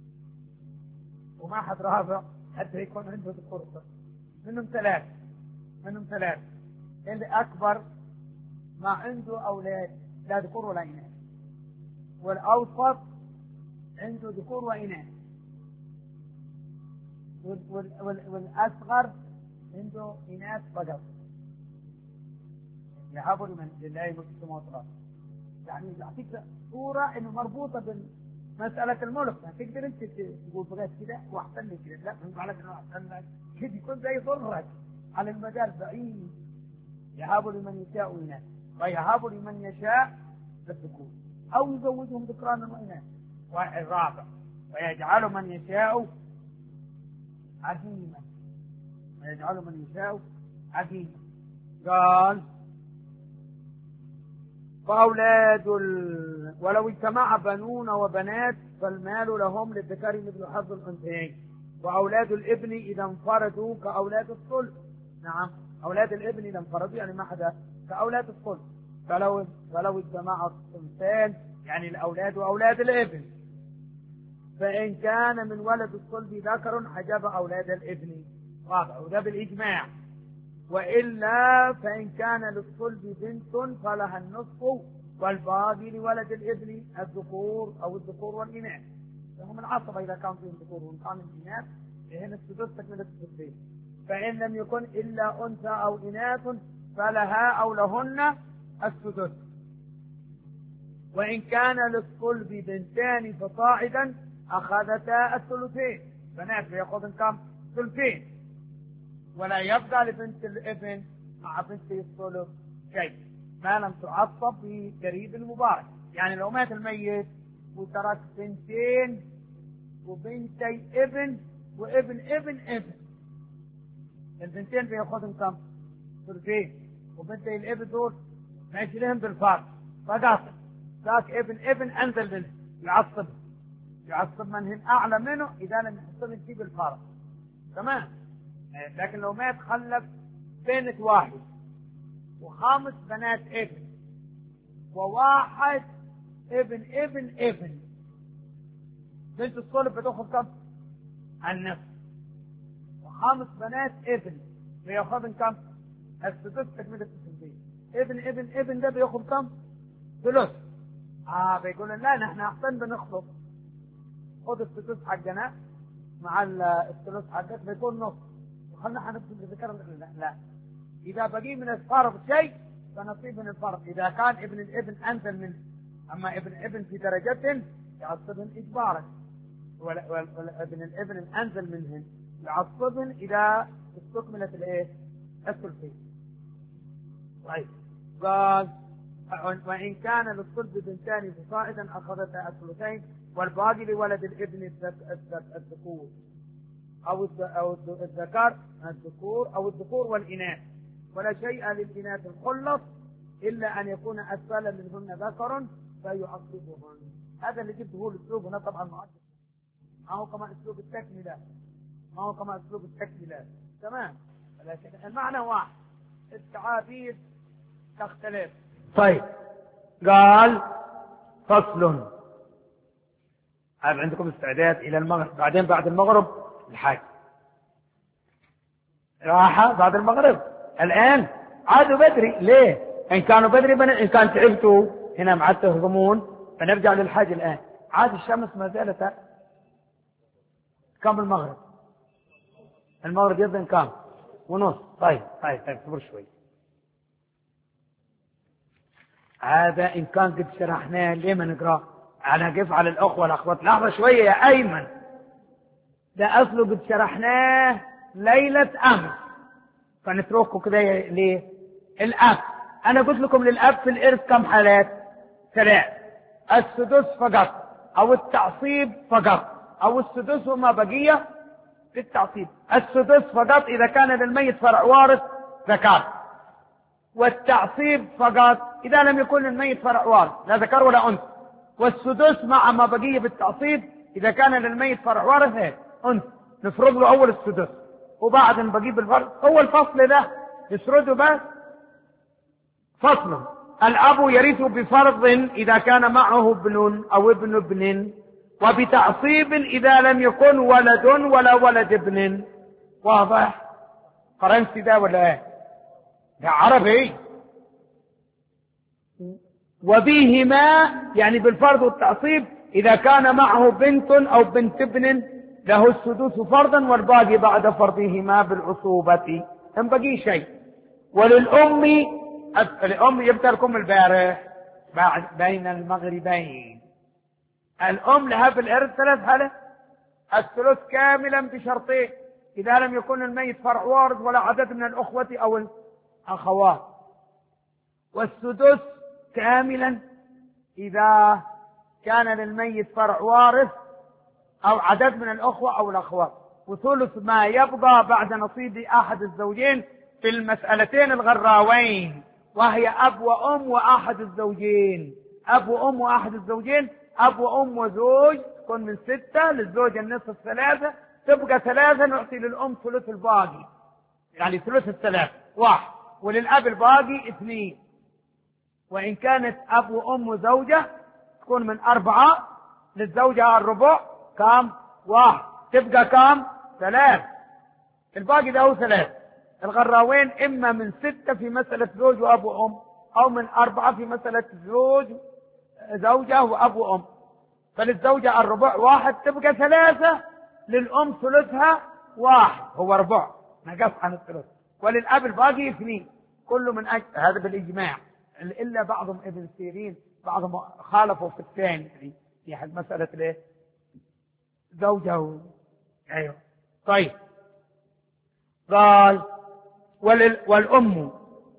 وما حد رابع حتى يكون عنده ذكور. منهم ثلاث منهم ثلاث اللي أكبر ما عنده أولاد لا ذكور ولا إناث. والأوسط عنده ذكور وإناث. والأصغر عنده إناث فقط. يهب لمن لله ملك السماوات والأرض. يعني يعطيك صورة إنه مربوطة بمسألة الملك. ما تقدر أنت تقول بغيت كده وأحسن لي كده، لا فهمت عليك إنه أحسن لك كده يكون زي ضرك على المجال بعيد. يهب لمن يشاء إناث ويهب لمن يشاء الذكور أو يزوجهم ذكرانا وإناث. والرابع ويجعل من يشاء عقيما ويجعل من يشاء عقيقة. قال فأولاد ال... ولو اجتمع بنون وبنات فالمال لهم للذكر مثل حظ الأنثيين، وأولاد الابن إذا انفردوا كأولاد الصلب. نعم، أولاد الابن إذا انفردوا يعني ما حدا كأولاد الصلب. فلو فلو اجتمع الصنفان يعني الأولاد وأولاد الابن، فإن كان من ولد الصلب ذكر حجب أولاد الابن، واضح وده بالإجماع. وإلا فإن كان للصلب بنت فلها النصف والباقي لولد الابن الذكور أو الذكور والإناث. فهم العصبة إذا كان فيهم ذكور وإن كان الإناث فهن السدس تكملة السدسين. فإن لم يكن إلا أنثى أو إناث فلها أو لهن السدس. وإن كان للصلب بنتان فصاعدا أخذتا الثلثين، بنات بيأخذن كم؟ ثلثين. ولا يبقى لبنت الابن مع بنت الصلب شيء ما لم تعصب بقريب المبارك. يعني لو مات الميت وترك بنتين وبنتي ابن وابن ابن ابن، البنتين بيأخذن كم؟ ثلثين، وبنتي الابن دول ماشي لهم بالفرق فقط. ذاك ابن ابن انزل منه يعصب يعصب منهن اعلى منه اذا لم يحصل فيه بالفرق. تمام. لكن لو مات خلف بنت واحد وخامس بنات ابن وواحد ابن ابن ابن، بنت الصلب بتاخذ كم؟ النصف. وخامس بنات ابن بياخذن كم؟ السدس تكملة السدسين. ابن ابن ابن ده بياخذ كم؟ ثلث. اه بيقول لا نحن احسن بنخلط، خذ السدس حقنا مع الثلث حقك بيكون نص، وخلنا حنكتب الذكر. لا لا، اذا بقي من الفرض شيء فنصيب من الفرض. اذا كان ابن الابن انزل منه، اما ابن ابن في درجة يعصبهن اجبارا، وابن الابن انزل منهن يعصبهن اذا استكملت الايه؟ الثلثين. طيب قال وإن كان للصلب بنتان فصاعدا أخذتا الثلثين والباقي لولد الابن الذكور أو أو الذكر الذكور أو الذكور والإناث، ولا شيء للإناث الخلص إلا أن يكون أسفل منهن ذكر فيعصبهن. هذا اللي جبته الأسلوب هنا طبعا معدل، ما هو كما أسلوب التكملة، ما هو كما أسلوب التكملة. تمام، ولكن المعنى واحد، التعابير تختلف. طيب قال فصل. هل عندكم استعداد إلى المغرب؟ بعدين بعد المغرب الحاج راحة بعد المغرب. الآن عادوا بدري. ليه؟ إن كانوا بدري بن... إن كان تعبتوا هنا مع تهضمون فنرجع للحاج الآن. عاد الشمس ما زالت كم المغرب؟ المغرب يظن كم؟ ونص. طيب طيب طيب صبر شوي. هذا إن كان قد شرحناه ليه ما نقرأ؟ أنا أقف على الأخوة والأخوات. لحظة شوية يا أيمن، ده أصله قد شرحناه ليلة أمس فنتركه كده. ليه؟ الأب أنا قلت لكم للأب في الإرث كم حالات؟ ثلاث: السدس فقط أو التعصيب فقط أو السدس وما بقية في التعصيب. السدس فقط إذا كان للميت فرع وارث ذكر، والتعصيب فقط إذا لم يكن للميت فرع وارث لا ذكر ولا أنثى. والسدس مع ما بقي بالتعصيب إذا كان للميت فرع وارث أنثى نفرض له أول السدس وبعد بقي بالفرع. هو الفصل ده يسرده بس فصل. الأب يرث بفرض إذا كان معه ابن أو ابن ابن، وبتعصيب إذا لم يكن ولد ولا ولد ابن. واضح؟ فرنسي ده ولا ايه؟ ده عربي. وبهما يعني بالفرض والتعصيب إذا كان معه بنت أو بنت ابن له السدس فرضا والباقي بعد فرضهما بالعصوبة. هم بقي شيء. وللأم الأم يبقى لكم البارح بعد بين المغربين. الأم لها في الإرث ثلاث حالات: الثلث كاملا بشرطين إذا لم يكن الميت فرع وارث ولا عدد من الأخوة أو الأخوات، والسدس كاملا إذا كان للميت فرع وارث أو عدد من الأخوة أو الأخوات، وثلث ما يبقى بعد نصيب أحد الزوجين في المسألتين الغراوين، وهي أب وأم وأحد الزوجين. أب وأم وأحد الزوجين، أب وأم وزوج، تكون من ستة، للزوجة النصف ثلاثة، تبقى ثلاثة، نعطي للأم ثلث الباقي، يعني ثلث الثلاثة واحد، وللأب الباقي اثنين. وإن كانت أب وأم وزوجة تكون من أربعة، للزوجة الربع، كام؟ واحد، تبقى كام؟ ثلاث، الباقي ده هو ثلاث. الغراوين إما من ستة في مسألة زوج وأب وأم، أو من أربعة في مسألة زوج زوجة وأب وأم. فللزوجة الربع واحد، تبقى ثلاثة، للأم ثلثها واحد، هو ربع نقص عن الثلث، وللأب الباقي اثنين، كله من أجل هذا بالإجماع، إلا بعضهم ابن سيرين بعضهم خالفوا في الثاني في حد مسألة ليه زوجه. أيوه طيب. قال ولل والأم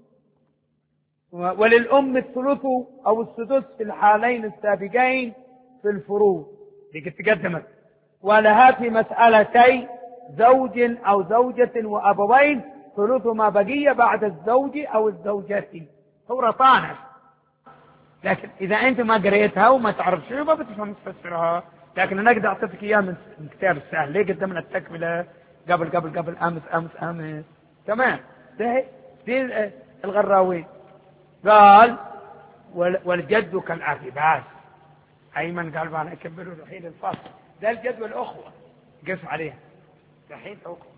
وللأم الثلث أو السدس في الحالين السابقين في الفروض اللي تقدمت، ولها في مسألتي زوج أو زوجة وأبوين ثلث ما بقي بعد الزوج أو الزوجة. صورة طانش، لكن إذا أنت ما قريتها وما تعرف شو ما بتفهم تفسرها، لكن أنا أقدر أعطيك إياه من كتاب السهل. ليه قدمنا التكملة قبل قبل قبل أمس أمس أمس تمام. ده دي الغراوي. قال والجد كالأخ، بس أيمن قال أنا أكبره الحين الفصل ده الجد والأخوة قف عليها الحين أخوة.